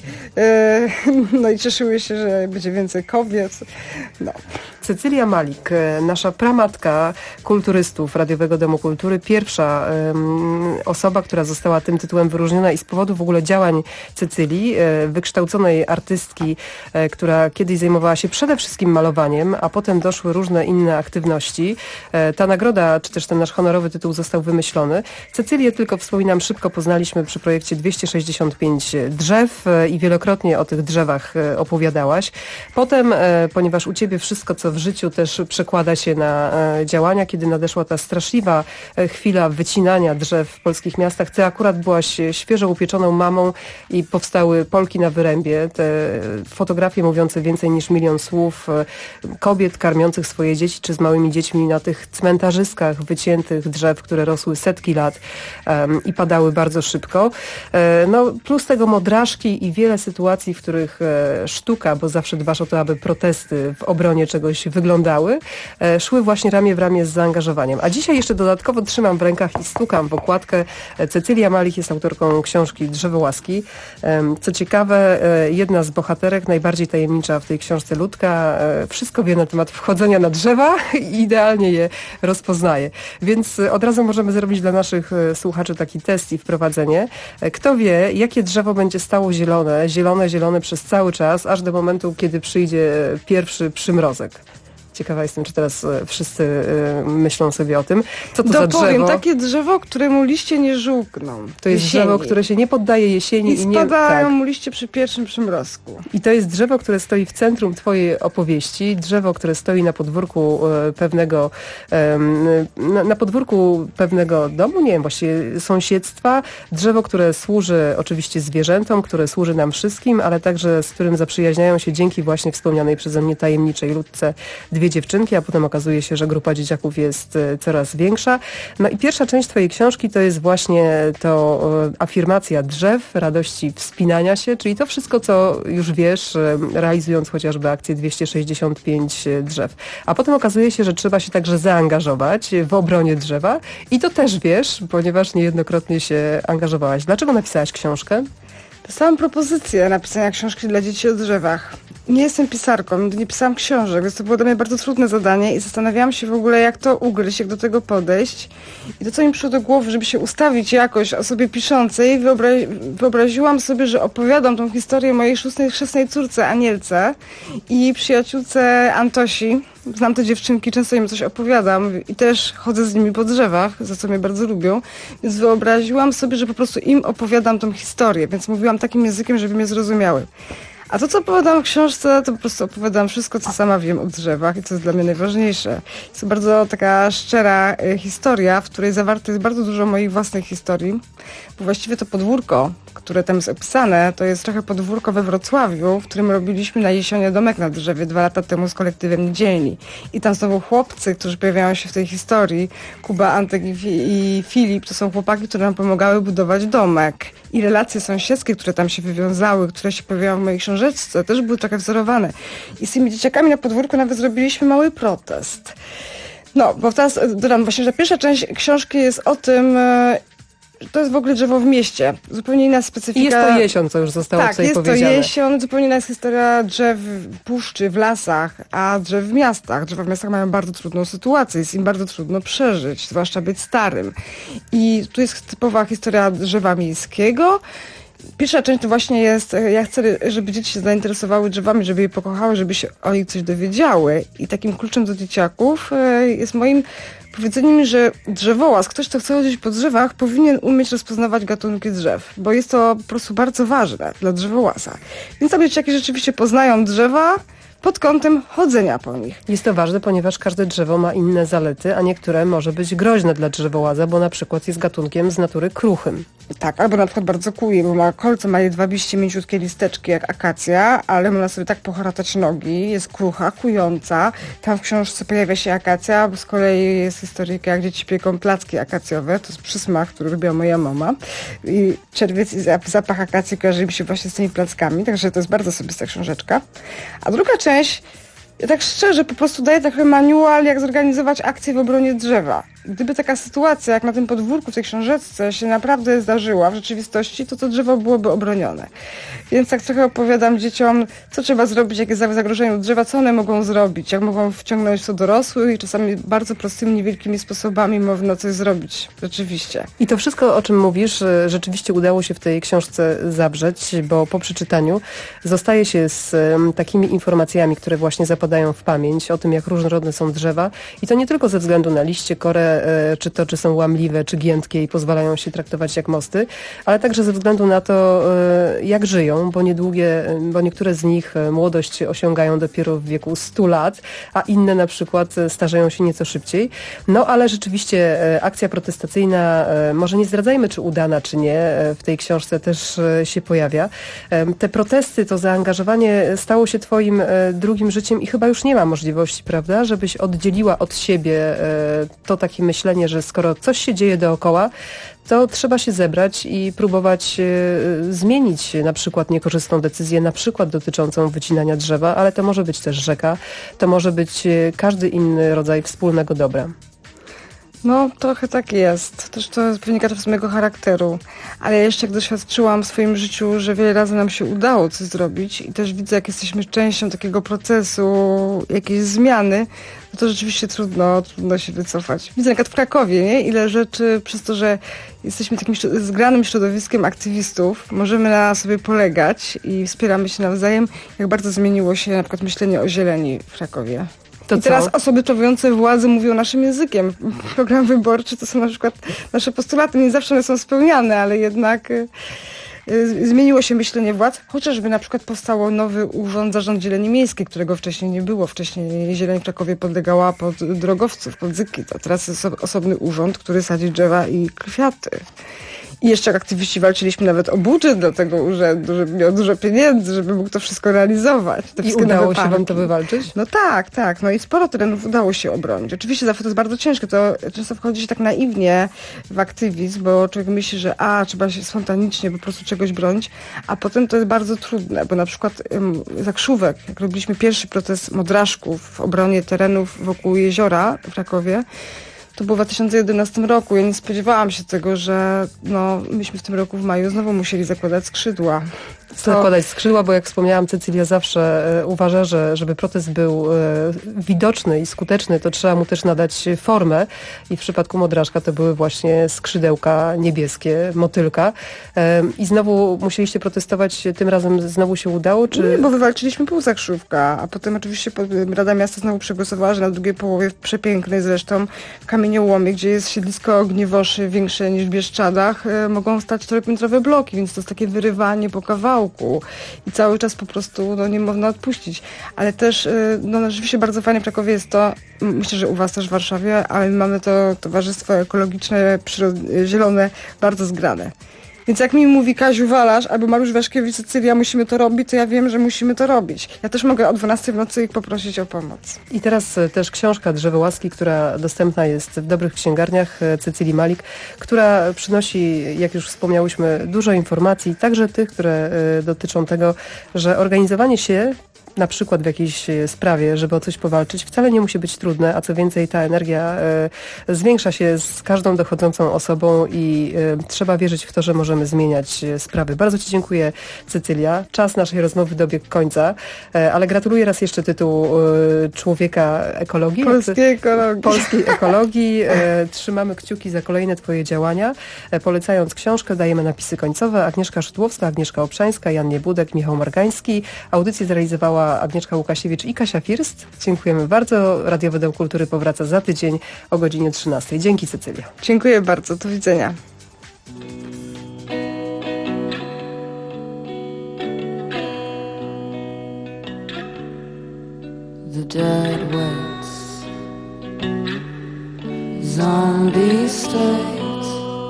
No i cieszyły się, że będzie więcej kobiet. No. Cecylia Malik, nasza pramatka kulturystów Radiowego Domu Kultury, pierwsza osoba, która została tym tytułem wyróżniona i z powodu w ogóle działań Cecylii, wykształconej artystki, która kiedyś zajmowała się przede wszystkim malowaniem, a potem doszły różne inne aktywności. Ta nagroda, czy też ten nasz honorowy tytuł został wymyślony. Cecylię tylko wspominam, szybko poznaliśmy przy projekcie 265 drzew i wielokrotnie o tych drzewach opowiadałaś. Potem, ponieważ u ciebie wszystko, co w życiu też przekłada się na działania, kiedy nadeszła ta straszliwa chwila wycinania drzew w polskich miastach, ty akurat byłaś świeżo upieczoną mamą i powstały Polki na wyrębie, te fotografie mówiące więcej niż 1 000 000 słów, kobiet karmiących swoje dzieci czy z małymi dziećmi na tych cmentarzyskach wyciętych drzew, które rosły setki lat i padały bardzo szybko. No, plus tego modrażki i wiele sytuacji, w których sztuka, bo zawsze dbasz o to, aby protesty w obronie czegoś wyglądały, szły właśnie ramię w ramię z zaangażowaniem. A dzisiaj jeszcze dodatkowo trzymam w rękach i stukam w okładkę. Cecylia Malik jest autorką książki Drzewołaski. Co ciekawe, jedna z bohaterek, najbardziej tajemnicza w tej książce Ludka, wszystko wie na temat wchodzenia na drzewa i idealnie je rozpoznaje. Więc od razu możemy zrobić dla naszych słuchaczy taki test i wprowadzenie. Kto wie, jakie drzewo będzie stało zielone przez cały czas, aż do momentu, kiedy przyjdzie pierwszy przymrozek. Ciekawa jestem, czy teraz wszyscy myślą sobie o tym. Co to za drzewo? Takie drzewo, któremu liście nie żółkną. To jest drzewo, które się nie poddaje jesieni. I spadają mu liście przy pierwszym przymrozku. I to jest drzewo, które stoi w centrum twojej opowieści. Drzewo, które stoi na podwórku pewnego domu, nie wiem, właściwie sąsiedztwa. Drzewo, które służy oczywiście zwierzętom, które służy nam wszystkim, ale także z którym zaprzyjaźniają się dzięki właśnie wspomnianej przeze mnie tajemniczej Ludce 2 dziewczynki, a potem okazuje się, że grupa dzieciaków jest coraz większa. No i pierwsza część twojej książki to jest właśnie to afirmacja drzew, radości wspinania się, czyli to wszystko, co już wiesz, realizując chociażby akcję 265 drzew. A potem okazuje się, że trzeba się także zaangażować w obronie drzewa i to też wiesz, ponieważ niejednokrotnie się angażowałaś. Dlaczego napisałaś książkę? Dostałam propozycję napisania książki dla dzieci o drzewach. Nie jestem pisarką, nie pisałam książek, więc to było dla mnie bardzo trudne zadanie i zastanawiałam się w ogóle, jak to ugryźć, jak do tego podejść. I to, co mi przyszło do głowy, żeby się ustawić jakoś osobie piszącej, wyobraziłam sobie, że opowiadam tą historię mojej chrzestnej córce Anielce i przyjaciółce Antosi. Znam te dziewczynki, często im coś opowiadam i też chodzę z nimi po drzewach, za co mnie bardzo lubią. Więc wyobraziłam sobie, że po prostu im opowiadam tą historię, więc mówiłam takim językiem, żeby mnie zrozumiały. A to, co opowiadam w książce, to po prostu opowiadam wszystko, co sama wiem o drzewach i co jest dla mnie najważniejsze. Jest to bardzo taka szczera historia, w której zawarte jest bardzo dużo moich własnych historii, bo właściwie to podwórko, które tam jest opisane, to jest trochę podwórko we Wrocławiu, w którym robiliśmy na Jesionie domek na drzewie 2 lata temu z kolektywem Niedzielni. I tam znowu chłopcy, którzy pojawiają się w tej historii, Kuba, Antek i Filip, to są chłopaki, które nam pomagały budować domek. I relacje sąsiedzkie, które tam się wywiązały, które się pojawiały w mojej książeczce, też były trochę wzorowane. I z tymi dzieciakami na podwórku nawet zrobiliśmy mały protest. No, bo teraz dodam właśnie, że pierwsza część książki jest o tym, to jest w ogóle drzewo w mieście. Zupełnie inna specyfika. I jest to jesion, co już zostało tutaj powiedziane. Tak, jest to jesion. Zupełnie inna jest historia drzew w puszczy, w lasach, a drzew w miastach. Drzewa w miastach mają bardzo trudną sytuację. Jest im bardzo trudno przeżyć, zwłaszcza być starym. I tu jest typowa historia drzewa miejskiego. Pierwsza część to właśnie jest, ja chcę, żeby dzieci się zainteresowały drzewami, żeby je pokochały, żeby się o nich coś dowiedziały. I takim kluczem do dzieciaków jest moim powiedzeniem, że drzewołaz, ktoś, kto chce chodzić po drzewach, powinien umieć rozpoznawać gatunki drzew, bo jest to po prostu bardzo ważne dla drzewołaza. Więc tam dzieciaki rzeczywiście poznają drzewa pod kątem chodzenia po nich. Jest to ważne, ponieważ każde drzewo ma inne zalety, a niektóre może być groźne dla drzewołaza, bo na przykład jest gatunkiem z natury kruchym. Tak, albo na przykład bardzo kłuje, bo ma kolce, ma jedwabiście mięciutkie listeczki jak akacja, ale można sobie tak poharatać nogi, jest krucha, kująca. Tam w książce pojawia się akacja, bo z kolei jest historyjka, jak dzieci pieką placki akacjowe, to jest przysmak, który robiła moja mama. I czerwiec i zapach akacji kojarzy mi się właśnie z tymi plackami, także to jest bardzo osobista książeczka. A druga część, ja tak szczerze po prostu daję taki manual, jak zorganizować akcję w obronie drzewa. Gdyby taka sytuacja, jak na tym podwórku w tej książeczce się naprawdę zdarzyła w rzeczywistości, to drzewo byłoby obronione. Więc tak trochę opowiadam dzieciom, co trzeba zrobić, jak jest zagrożenie drzewa, co one mogą zrobić, jak mogą wciągnąć to dorosłych i czasami bardzo prostymi, niewielkimi sposobami można coś zrobić. Rzeczywiście. I to wszystko, o czym mówisz, rzeczywiście udało się w tej książce zabrzeć, bo po przeczytaniu zostaje się z takimi informacjami, które właśnie zapadają w pamięć o tym, jak różnorodne są drzewa. I to nie tylko ze względu na liście, korę, czy są łamliwe, czy giętkie i pozwalają się traktować jak mosty, ale także ze względu na to, jak żyją, bo niektóre z nich młodość osiągają dopiero w wieku 100 lat, a inne na przykład starzeją się nieco szybciej. No ale rzeczywiście akcja protestacyjna, może nie zdradzajmy, czy udana, czy nie, w tej książce też się pojawia. Te protesty, to zaangażowanie stało się twoim drugim życiem i chyba już nie ma możliwości, prawda, żebyś oddzieliła od siebie to takie myślenie, że skoro coś się dzieje dookoła, to trzeba się zebrać i próbować zmienić na przykład niekorzystną decyzję, na przykład dotyczącą wycinania drzewa, ale to może być też rzeka, to może być każdy inny rodzaj wspólnego dobra. No, trochę tak jest. Też to wynika z mojego charakteru. Ale jeszcze jak doświadczyłam w swoim życiu, że wiele razy nam się udało coś zrobić i też widzę, jak jesteśmy częścią takiego procesu, jakiejś zmiany, no to rzeczywiście trudno się wycofać. Widzę na przykład w Krakowie, nie? Ile rzeczy przez to, że jesteśmy takim zgranym środowiskiem aktywistów, możemy na sobie polegać i wspieramy się nawzajem, jak bardzo zmieniło się na przykład myślenie o zieleni w Krakowie. I teraz osoby sprawujące władzę mówią naszym językiem. Program wyborczy to są na przykład nasze postulaty. Nie zawsze one są spełniane, ale jednak zmieniło się myślenie władz. Chociażby na przykład powstało nowy urząd, Zarząd Zieleni Miejskiej, którego wcześniej nie było. Wcześniej zieleń w Krakowie podlegała pod drogowców, pod zyki. To teraz jest osobny urząd, który sadzi drzewa i kwiaty. I jeszcze jak aktywiści walczyliśmy nawet o budżet dla tego urzędu, żeby miał dużo pieniędzy, żeby mógł to wszystko realizować. I udało się wam to wywalczyć? No tak. No i sporo terenów udało się obronić. Oczywiście zawsze to jest bardzo ciężkie. To często wchodzi się tak naiwnie w aktywizm, bo człowiek myśli, że trzeba się spontanicznie po prostu czegoś bronić, a potem to jest bardzo trudne, bo na przykład Zakrzówek, jak robiliśmy pierwszy protest modraszków w obronie terenów wokół jeziora w Krakowie, to było w 2011 roku. Ja nie spodziewałam się tego, że myśmy w tym roku w maju znowu musieli zakładać skrzydła. Zakładać skrzydła, bo jak wspomniałam, Cecylia zawsze uważa, że żeby protest był widoczny i skuteczny, to trzeba mu też nadać formę. I w przypadku modraszka to były właśnie skrzydełka niebieskie, motylka. I znowu musieliście protestować, tym razem znowu się udało? Czy... Nie, bo wywalczyliśmy pół Zakrzówka, a potem oczywiście Rada Miasta znowu przegłosowała, że na drugiej połowie, przepięknej zresztą, w Kamieniołomie, gdzie jest siedlisko ogniwoszy większe niż w Bieszczadach, mogą stać 4-piętrowe bloki, więc to jest takie wyrywanie po kawałku. I cały czas po prostu nie można odpuścić. Ale też rzeczywiście bardzo fajnie w Krakowie jest to, myślę, że u was też w Warszawie, ale mamy to towarzystwo ekologiczne, zielone, bardzo zgrane. Więc jak mi mówi Kaziu Walasz albo Mariusz Waszkiewicz, Cecylia, musimy to robić, to ja wiem, że musimy to robić. Ja też mogę o 12 w nocy ich poprosić o pomoc. I teraz też książka Drzewołaski, która dostępna jest w dobrych księgarniach, Cecylii Malik, która przynosi, jak już wspomniałyśmy, dużo informacji, także tych, które dotyczą tego, że organizowanie się na przykład w jakiejś sprawie, żeby o coś powalczyć, wcale nie musi być trudne, a co więcej ta energia zwiększa się z każdą dochodzącą osobą i trzeba wierzyć w to, że możemy zmieniać sprawy. Bardzo Ci dziękuję, Cecylia. Czas naszej rozmowy dobiegł końca, ale gratuluję raz jeszcze tytułu człowieka ekologii. Polskiej ekologii. Trzymamy kciuki za kolejne Twoje działania. Polecając książkę, dajemy napisy końcowe. Agnieszka Szydłowska, Agnieszka Obszańska, Jan Niebudek, Michał Margański. Audycję zrealizowała Agnieszka Łukasiewicz i Kasia First. Dziękujemy bardzo. Radiowy Dom Kultury powraca za tydzień o godzinie 13. Dzięki, Cecylia. Dziękuję bardzo. Do widzenia. The dead waits, zombie states,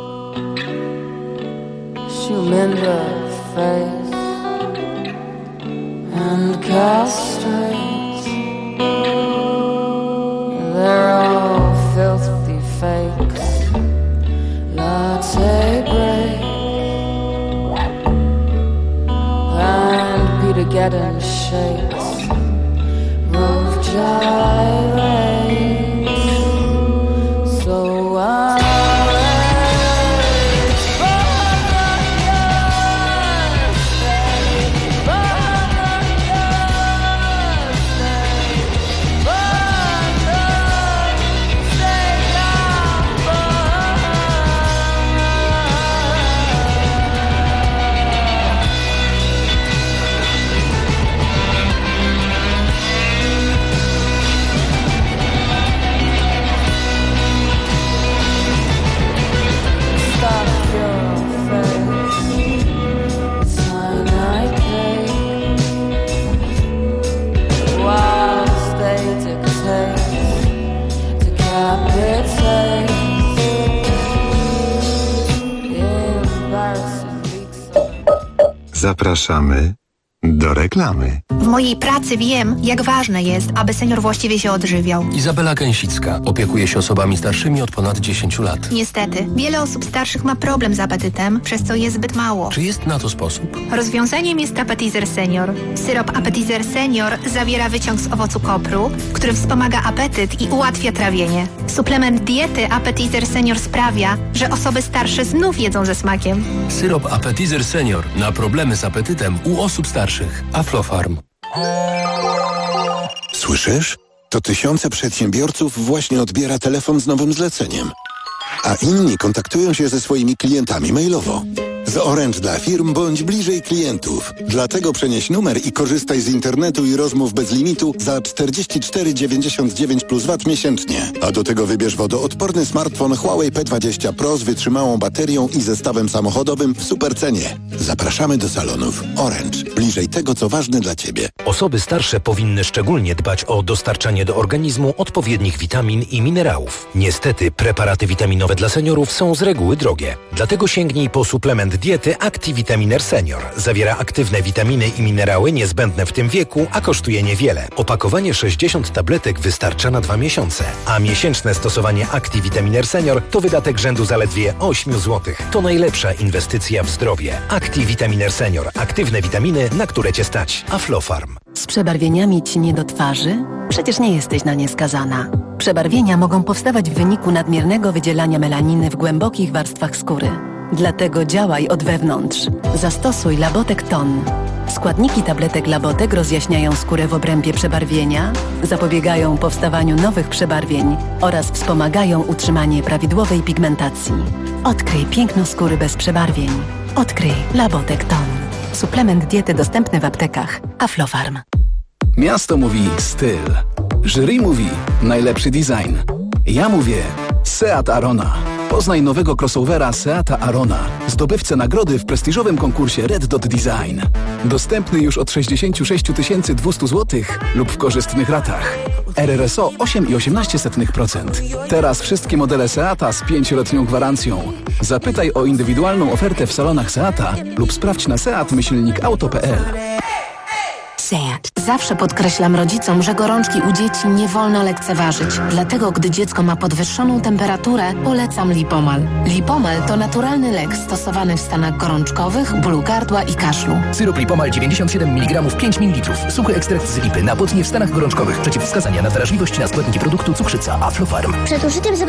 Shumendra face and castrates. They're all filthy fakes. Latte break and Peter Geddon shakes. Roof gyrates. So I Zapraszamy do reklamy. W mojej pracy wiem, jak ważne jest, aby senior właściwie się odżywiał. Izabela Gęsicka opiekuje się osobami starszymi od ponad 10 lat. Niestety, wiele osób starszych ma problem z apetytem, przez co je zbyt mało. Czy jest na to sposób? Rozwiązaniem jest Appetizer Senior. Syrop Appetizer Senior zawiera wyciąg z owocu kopru, który wspomaga apetyt i ułatwia trawienie. Suplement diety Appetizer Senior sprawia, że osoby starsze znów jedzą ze smakiem. Syrop Appetizer Senior na problemy z apetytem u osób starszych. Aflofarm. Słyszysz? To tysiące przedsiębiorców właśnie odbiera telefon z nowym zleceniem. A inni kontaktują się ze swoimi klientami mailowo. Z Orange dla firm bądź bliżej klientów. Dlatego przenieś numer i korzystaj z internetu i rozmów bez limitu za 44,99 plus VAT miesięcznie. A do tego wybierz wodoodporny smartfon Huawei P20 Pro z wytrzymałą baterią i zestawem samochodowym w supercenie. Zapraszamy do salonów Orange. Bliżej tego, co ważne dla Ciebie. Osoby starsze powinny szczególnie dbać o dostarczanie do organizmu odpowiednich witamin i minerałów. Niestety preparaty witaminowe dla seniorów są z reguły drogie. Dlatego sięgnij po suplement diety Activitaminer Senior. Zawiera aktywne witaminy i minerały niezbędne w tym wieku, a kosztuje niewiele. Opakowanie 60 tabletek wystarcza na 2 miesiące, a miesięczne stosowanie Activitaminer Senior to wydatek rzędu zaledwie 8 zł. To najlepsza inwestycja w zdrowie. Activitaminer Senior. Aktywne witaminy, na które Cię stać. Aflofarm. Z przebarwieniami ci nie do twarzy? Przecież nie jesteś na nie skazana. Przebarwienia mogą powstawać w wyniku nadmiernego wydzielania melaniny w głębokich warstwach skóry. Dlatego działaj od wewnątrz. Zastosuj Labotek Ton. Składniki tabletek Labotek rozjaśniają skórę w obrębie przebarwienia, zapobiegają powstawaniu nowych przebarwień oraz wspomagają utrzymanie prawidłowej pigmentacji. Odkryj piękno skóry bez przebarwień. Odkryj Labotek Ton. Suplement diety dostępny w aptekach. Aflofarm. Miasto mówi styl. Jury mówi najlepszy design. Ja mówię Seat Arona. Poznaj nowego crossovera Seata Arona, zdobywcę nagrody w prestiżowym konkursie Red Dot Design. Dostępny już od 66 200 zł lub w korzystnych ratach. RRSO 8,18%. Teraz wszystkie modele Seata z 5-letnią gwarancją. Zapytaj o indywidualną ofertę w salonach Seata lub sprawdź na seat-auto.pl. Zawsze podkreślam rodzicom, że gorączki u dzieci nie wolno lekceważyć. Dlatego, gdy dziecko ma podwyższoną temperaturę, polecam Lipomal. Lipomal to naturalny lek stosowany w stanach gorączkowych, bólu gardła i kaszlu. Syrop Lipomal 97 mg 5 ml. Suchy ekstrakt z lipy na potnie w stanach gorączkowych. Przeciwwskazania na wrażliwość na składniki produktu cukrzyca Aflofarm. Przed użyciem